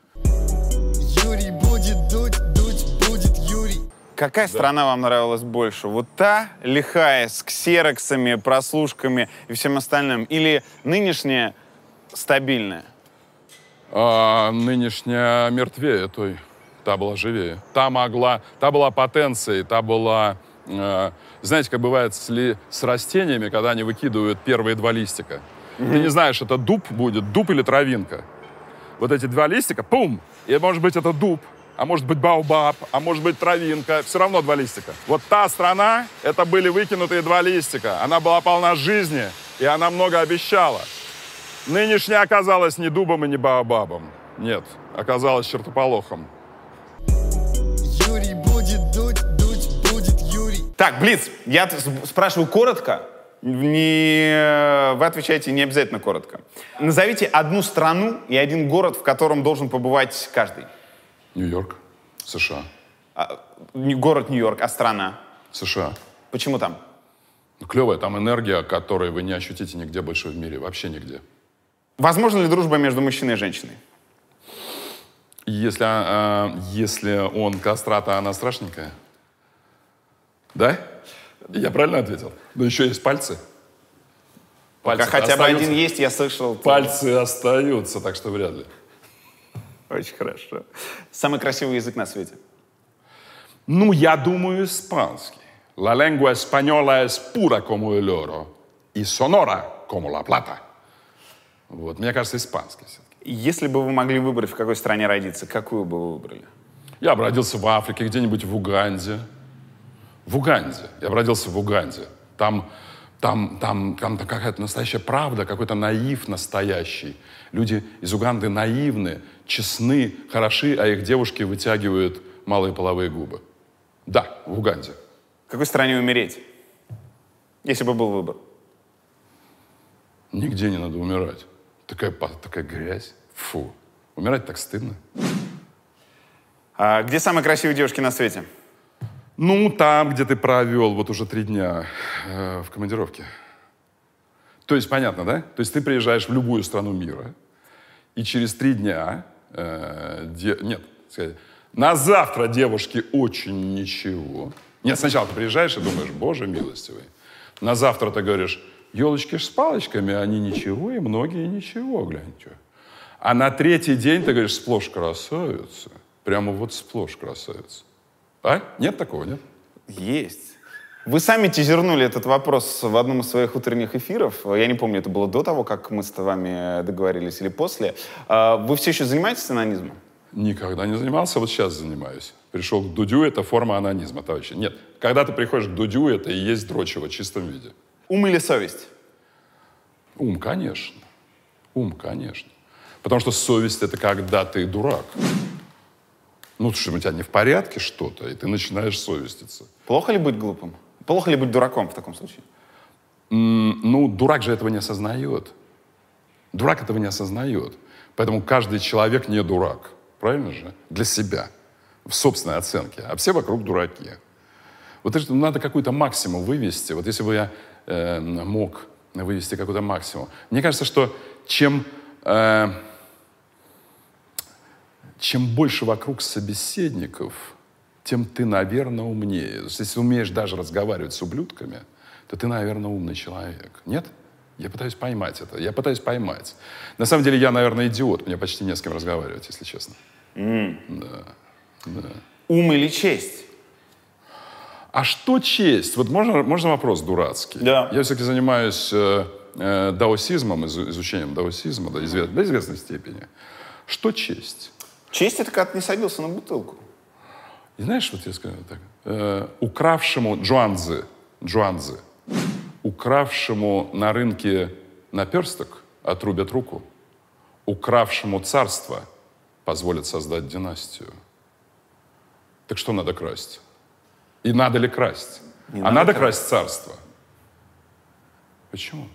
Юрий будет дуть будет Юрий. Какая страна вам нравилась больше? Вот та лихая, с ксероксами, прослушками и всем остальным? Или нынешняя стабильная? Нынешняя мертвее той. Та была живее. Та была потенцией, та была... Знаете, как бывает с растениями, когда они выкидывают первые 2 листика. Ты не знаешь, это дуб будет, дуб или травинка. Вот эти 2 листика, пум! И может быть это дуб, а может быть баобаб, а может быть травинка. Все равно 2 листика. Вот та страна, это были выкинутые 2 листика. Она была полна жизни, и она много обещала. Нынешняя оказалась не дубом и не баобабом. Нет, оказалась чертополохом. Юрий будет дуть будет Юрий. Так, Блиц, я спрашиваю коротко. Вы отвечаете не обязательно коротко. Назовите одну страну и один город, в котором должен побывать каждый. Нью-Йорк, США. Город Нью-Йорк, а страна? США. Почему там? Клевая, там энергия, которую вы не ощутите нигде больше в мире. Вообще нигде. Возможно ли дружба между мужчиной и женщиной? Если он кастрат, а она страшненькая? Да? Я правильно ответил? Но еще есть пальцы. Пока хотя бы один есть, я слышал. Пальцы остаются, так что вряд ли. Очень хорошо. Самый красивый язык на свете? Ну, я думаю, испанский. La lengua española es pura como el oro y sonora como la plata. Вот, мне кажется, испанский все-таки. Если бы вы могли выбрать, в какой стране родиться, какую бы вы выбрали? Я бы родился в Африке, где-нибудь в Уганде. В Уганде. Я бы родился в Уганде. Там какая-то настоящая правда, какой-то наив настоящий. Люди из Уганды наивны, честны, хороши, а их девушки вытягивают малые половые губы. Да, в Уганде. В какой стране умереть, если бы был выбор? Нигде не надо умирать. Такая грязь. Фу. Умирать так стыдно. А где самые красивые девушки на свете? Ну, там, где ты провел вот уже 3 дня в командировке. То есть, понятно, да? То есть ты приезжаешь в любую страну мира, и через 3 дня... на завтра девушки очень ничего. Нет, сначала ты приезжаешь и думаешь, боже милостивый. На завтра ты говоришь, елочки с палочками, они ничего, и многие ничего, гляньте. А на 3-й день ты говоришь, сплошь красавица. Прямо вот сплошь красавица. А? Нет такого, нет? Есть. Вы сами тизернули этот вопрос в одном из своих утренних эфиров. Я не помню, это было до того, как мы с вами договорились, или после. Вы все еще занимаетесь анонизмом? Никогда не занимался, вот сейчас занимаюсь. Пришел к Дудю, это форма анонизма, товарищи. Нет, когда ты приходишь к Дудю, это и есть дрочево в чистом виде. Ум или совесть? Ум, конечно. Ум, конечно. Потому что совесть — это когда ты дурак. Ну, что у тебя не в порядке что-то, и ты начинаешь совеститься. Плохо ли быть глупым? Плохо ли быть дураком в таком случае? Ну, дурак же этого не осознает. Дурак этого не осознает. Поэтому каждый человек не дурак. Правильно же? Для себя. В собственной оценке. А все вокруг дураки. Вот это надо какой-то максимум вывести. Вот если бы я мог вывести какой-то максимум. Мне кажется, что чем больше вокруг собеседников, тем ты, наверное, умнее. То есть, если умеешь даже разговаривать с ублюдками, то ты, наверное, умный человек. Нет? Я пытаюсь поймать это. Я пытаюсь поймать. На самом деле, я, наверное, идиот. Мне почти не с кем разговаривать, если честно. Да. Ум или честь? А что честь? Вот можно вопрос дурацкий? Да. Я все-таки занимаюсь даосизмом, изучением даосизма до известной степени. Что честь? Честь — это когда ты не садился на бутылку. И знаешь, вот я скажу так. Укравшему Джуанцзы, укравшему на рынке наперсток отрубят руку, укравшему царство позволят создать династию. Так что надо красть? И надо ли красть? Надо красть царство. Почему?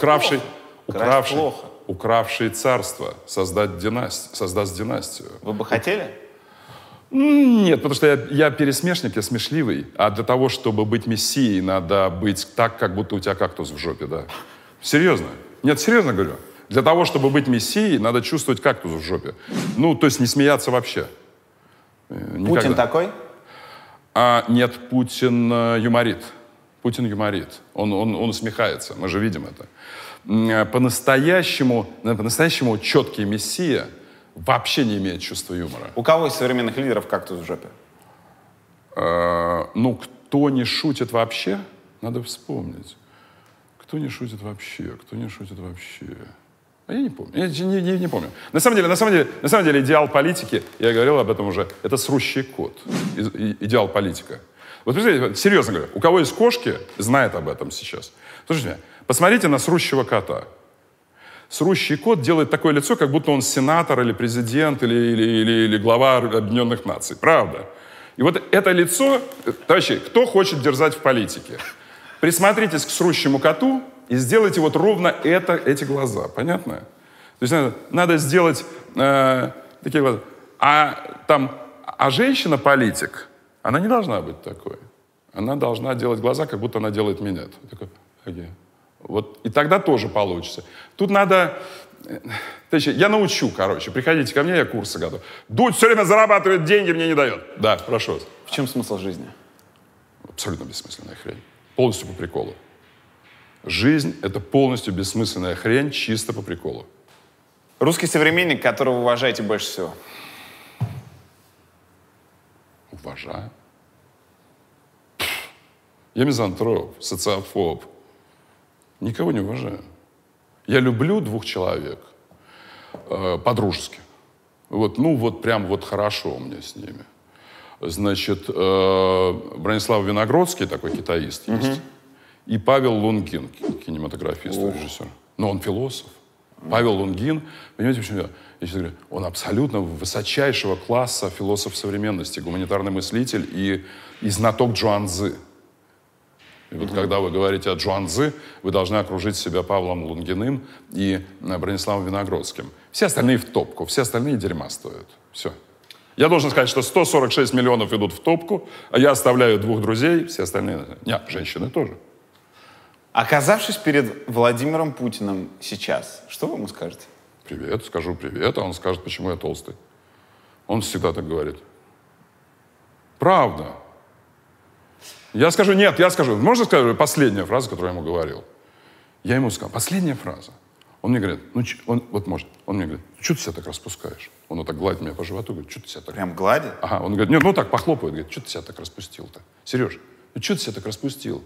Укравший царство создаст династию. Вы бы хотели? Нет, потому что я пересмешник, я смешливый. А для того, чтобы быть мессией, надо быть так, как будто у тебя кактус в жопе, да. Серьезно. Нет, серьезно говорю. Для того, чтобы быть мессией, надо чувствовать кактус в жопе. Ну, то есть не смеяться вообще. Никогда. Путин такой? Нет, Путин юморит. Путин юморит. Он усмехается. Мы же видим это. По-настоящему четкий мессия вообще не имеет чувства юмора. У кого из современных лидеров кактус в жопе? Ну, кто не шутит вообще, надо вспомнить. Кто не шутит вообще? А я не помню. Я не помню. На самом деле идеал политики, я говорил об этом уже, это срущий кот. Идеал политика. Вот представляете, серьезно говорю, у кого есть кошки, знает об этом сейчас. Слушайте, посмотрите на срущего кота. Срущий кот делает такое лицо, как будто он сенатор или президент или глава Объединенных Наций. Правда. И вот это лицо, товарищи, кто хочет дерзать в политике? Присмотритесь к срущему коту и сделайте вот ровно эти глаза. Понятно? То есть надо сделать такие глаза. А женщина-политик, она не должна быть такой. Она должна делать глаза, как будто она делает меня. Такой, вот. И тогда тоже получится. Тут надо Товарищи, я научу, короче. Приходите ко мне, я курсы готов. Дудь все время зарабатывает деньги, мне не дает. Да, прошу вас. В чем смысл жизни? Абсолютно бессмысленная хрень. Полностью по приколу. Жизнь — это полностью бессмысленная хрень, чисто по приколу. Русский современник, которого вы уважаете больше всего? Уважаю. Я мизантроп, социофоб. Никого не уважаю. Я люблю двух человек по-дружески. Вот прям вот хорошо у меня с ними. Значит, Бронислав Виногродский, такой китаист, есть. И Павел Лунгин, кинематографист, режиссер. Но он философ. Павел Лунгин, понимаете, почему я сейчас говорю, он абсолютно высочайшего класса философ современности, гуманитарный мыслитель и знаток Джуанцзы. И вот когда вы говорите о Джуанцзы, вы должны окружить себя Павлом Лунгиным и Брониславом Виногродским. Все остальные в топку, все остальные дерьма стоят. Все. Я должен сказать, что 146 миллионов идут в топку, а я оставляю двух друзей, все остальные... Нет, женщины тоже. Оказавшись перед Владимиром Путиным сейчас, что вы ему скажете? Привет, скажу привет, а он скажет, почему я толстый. Он всегда так говорит. Правда. Я скажу, можно сказать последняя фраза, которую я ему говорил? Я ему сказал, последняя фраза. Он мне говорит, он мне говорит, что ты себя так распускаешь? Он вот так гладит меня по животу, говорит, что ты себя так... Прям гладит? Ага, он говорит, нет, так похлопывает, говорит, что ты себя так распустил-то? Сереж, что ты себя так распустил?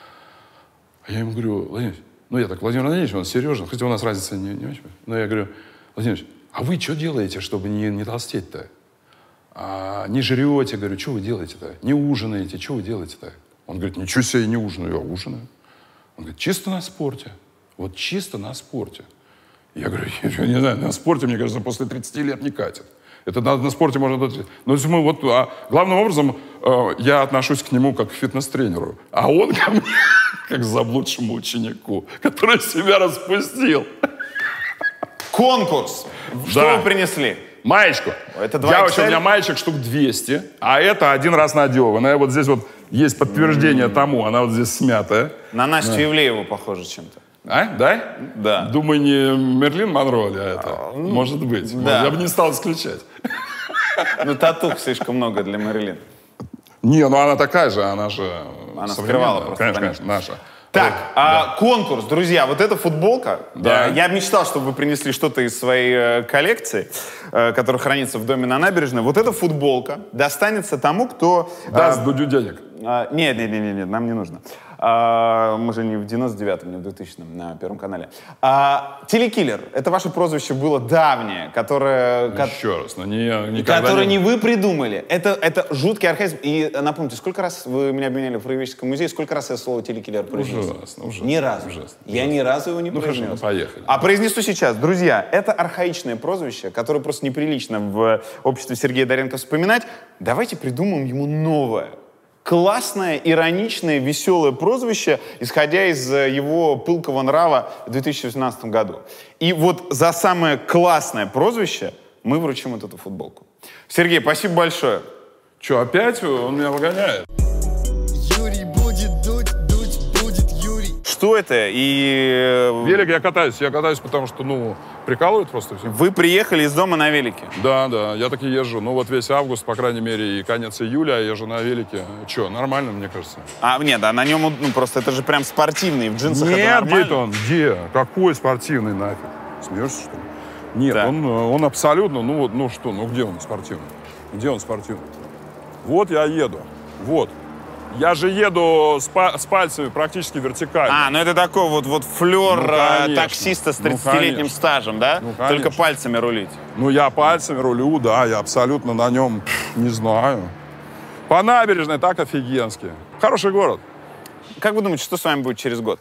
А я ему говорю, Владимир, Владимир Владимирович, он серьезно, хотя у нас разница не очень. Но я говорю, Владимир, а вы что делаете, чтобы не толстеть-то? Не жрете, говорю, что вы делаете-то? Не ужинаете, что вы делаете-то? Он говорит, ничего себе, я не ужинаю, я ужинаю. Он говорит, чисто на спорте. Вот чисто на спорте. Я говорю, я не знаю, на спорте, мне кажется, после 30 лет не катит. Это на спорте можно... Но если мы главным образом я отношусь к нему как к фитнес-тренеру, а он ко мне как к заблудшему ученику, который себя распустил. Конкурс. Что вы принесли? Маечку. Это у меня маечек штук 200, а это один раз надеванная. Вот здесь вот есть подтверждение тому, она вот здесь смятая. На Настю Ивлееву похоже чем-то. Да? Да. Думаю, не Мерлин Монро ли это? Может быть. Да. Я бы не стал исключать. Татух слишком много для Мерлин. Не, она такая же, она же... Она скрывала просто. Конечно, наша. Так, конкурс, друзья, вот эта футболка. Да. Я мечтал, чтобы вы принесли что-то из своей коллекции, которая хранится в доме на набережной. Вот эта футболка достанется тому, кто... Даст Дудю денег. Нет, нам не нужно. Мы же не в 99-м, не в 2000-м на Первом канале. Телекиллер. Это ваше прозвище было давнее, которое... Еще раз, Которое не вы придумали. Это жуткий архаизм. И напомните, сколько раз вы меня обвиняли в Краеведческом музее, сколько раз я слово телекиллер произнес? Ужасно. Ни разу. Я ни разу его не произнес. Хорошо, поехали. А произнесу сейчас. Друзья, это архаичное прозвище, которое просто неприлично в обществе Сергея Доренко вспоминать. Давайте придумаем ему новое. Классное, ироничное, веселое прозвище, исходя из его пылкого нрава в 2018 году. И вот за самое классное прозвище мы вручим вот эту футболку. Сергей, спасибо большое. Что, опять он меня выгоняет? Юрий будет дуть будет Юрий. Что это? И... Велик я катаюсь, потому что, прикалывают просто все. Вы приехали из дома на велике? Да, я так и езжу. Вот весь август, по крайней мере, и конец июля я езжу на велике. Че, нормально, мне кажется? Нет, на нем, просто это же прям спортивный, в джинсах это Нет, нормально? где? Какой спортивный нафиг? Смеешься, что ли? Нет, так. он абсолютно, где он спортивный? Где он спортивный? Вот я еду, вот. Я же еду с пальцами практически вертикально. Это такой вот флер конечно. таксиста с 30-летним стажем, да? Только пальцами рулить. Я пальцами рулю, да, я абсолютно на нем, не знаю. По набережной так офигенски. Хороший город. Как вы думаете, что с вами будет через год?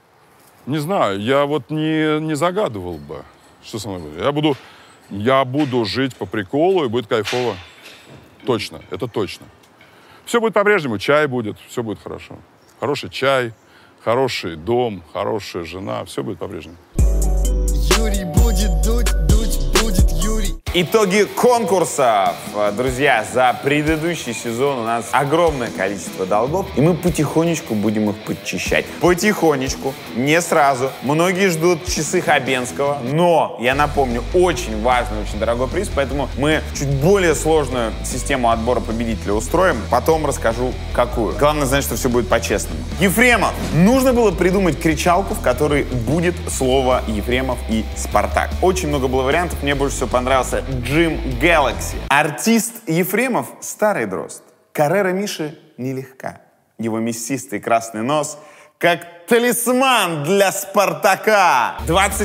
Не знаю, я не загадывал бы, что со мной будет. Я буду жить по приколу, и будет кайфово. Точно, это точно. Все будет по-прежнему, чай будет, все будет хорошо. Хороший чай, хороший дом, хорошая жена, все будет по-прежнему. Юрий будет дуть будет Юрий. Итоги конкурсов. Друзья, за предыдущий сезон у нас огромное количество долгов, и мы потихонечку будем их подчищать. Потихонечку, не сразу. Многие ждут часы Хабенского, но, я напомню, очень важный, очень дорогой приз, поэтому мы чуть более сложную систему отбора победителя устроим. Потом расскажу, какую. Главное знать, что все будет по-честному. Ефремов. Нужно было придумать кричалку, в которой будет слово Ефремов и Спартак. Очень много было вариантов. Мне больше всего понравился Джим Гэлакси. Артист Ефремов — старый дрозд. Карьера Миши нелегка. Его мясистый красный нос как талисман для Спартака.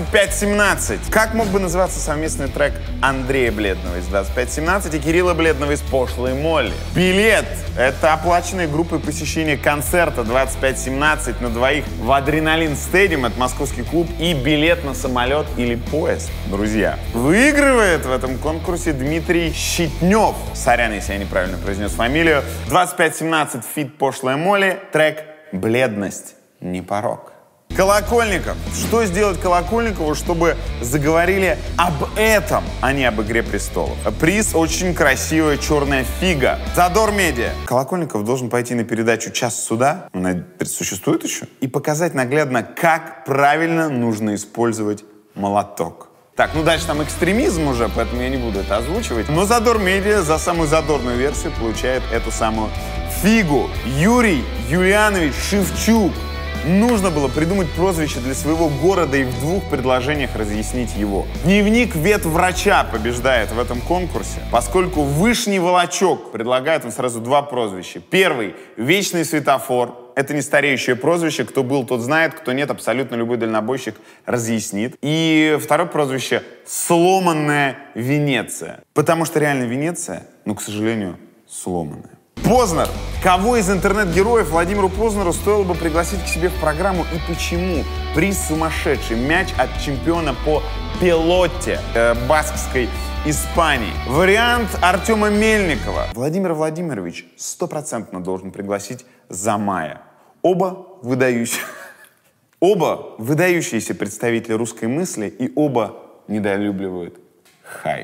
25-17. Как мог бы называться совместный трек Андрея Бледного из 25-17 и Кирилла Бледного из Пошлой Молли? Билет — это оплаченные группой посещение концерта 25-17 на двоих в Адреналин Стадиум, это московский клуб, и билет на самолет или поезд. Друзья, выигрывает в этом конкурсе Дмитрий Щитнев. Сорян, если я неправильно произнес фамилию. 25-17 фит Пошлая Молли, трек «Бледность не порок». Колокольников. Что сделать Колокольникову, чтобы заговорили об этом, а не об «Игре престолов»? Приз — очень красивая черная фига. Задор Медиа. Колокольников должен пойти на передачу «Час суда», она существует еще, и показать наглядно, как правильно нужно использовать молоток. Так, ну дальше там экстремизм уже, поэтому я не буду это озвучивать. Но Задор Медиа за самую задорную версию получает эту самую фигу. Юрий Юлианович Шевчук. Нужно было придумать прозвище для своего города и в двух предложениях разъяснить его. Дневник ветврача побеждает в этом конкурсе, поскольку Вышний Волочок предлагает он сразу два прозвища. Первый — Вечный Светофор. Это не стареющее прозвище. Кто был, тот знает. Кто нет, абсолютно любой дальнобойщик разъяснит. И второе прозвище — Сломанная Венеция. Потому что реально Венеция, ну, к сожалению, сломанная. Познер. Кого из интернет-героев Владимиру Познеру стоило бы пригласить к себе в программу и почему? Приз сумасшедший. Мяч от чемпиона по пелоте баскской Испании. Вариант Артема Мельникова. Владимир Владимирович 100% должен пригласить Замая. Оба выдающиеся представители русской мысли, и оба недолюбливают хайп.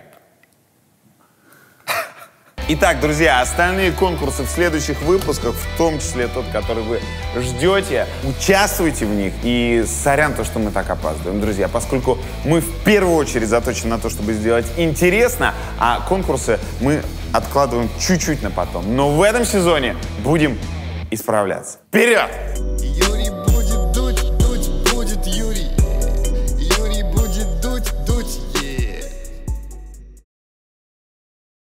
Итак, друзья, остальные конкурсы в следующих выпусках, в том числе тот, который вы ждете, участвуйте в них. И сорян то, что мы так опаздываем, друзья, поскольку мы в первую очередь заточены на то, чтобы сделать интересно, а конкурсы мы откладываем чуть-чуть на потом. Но в этом сезоне будем исправляться. Вперед!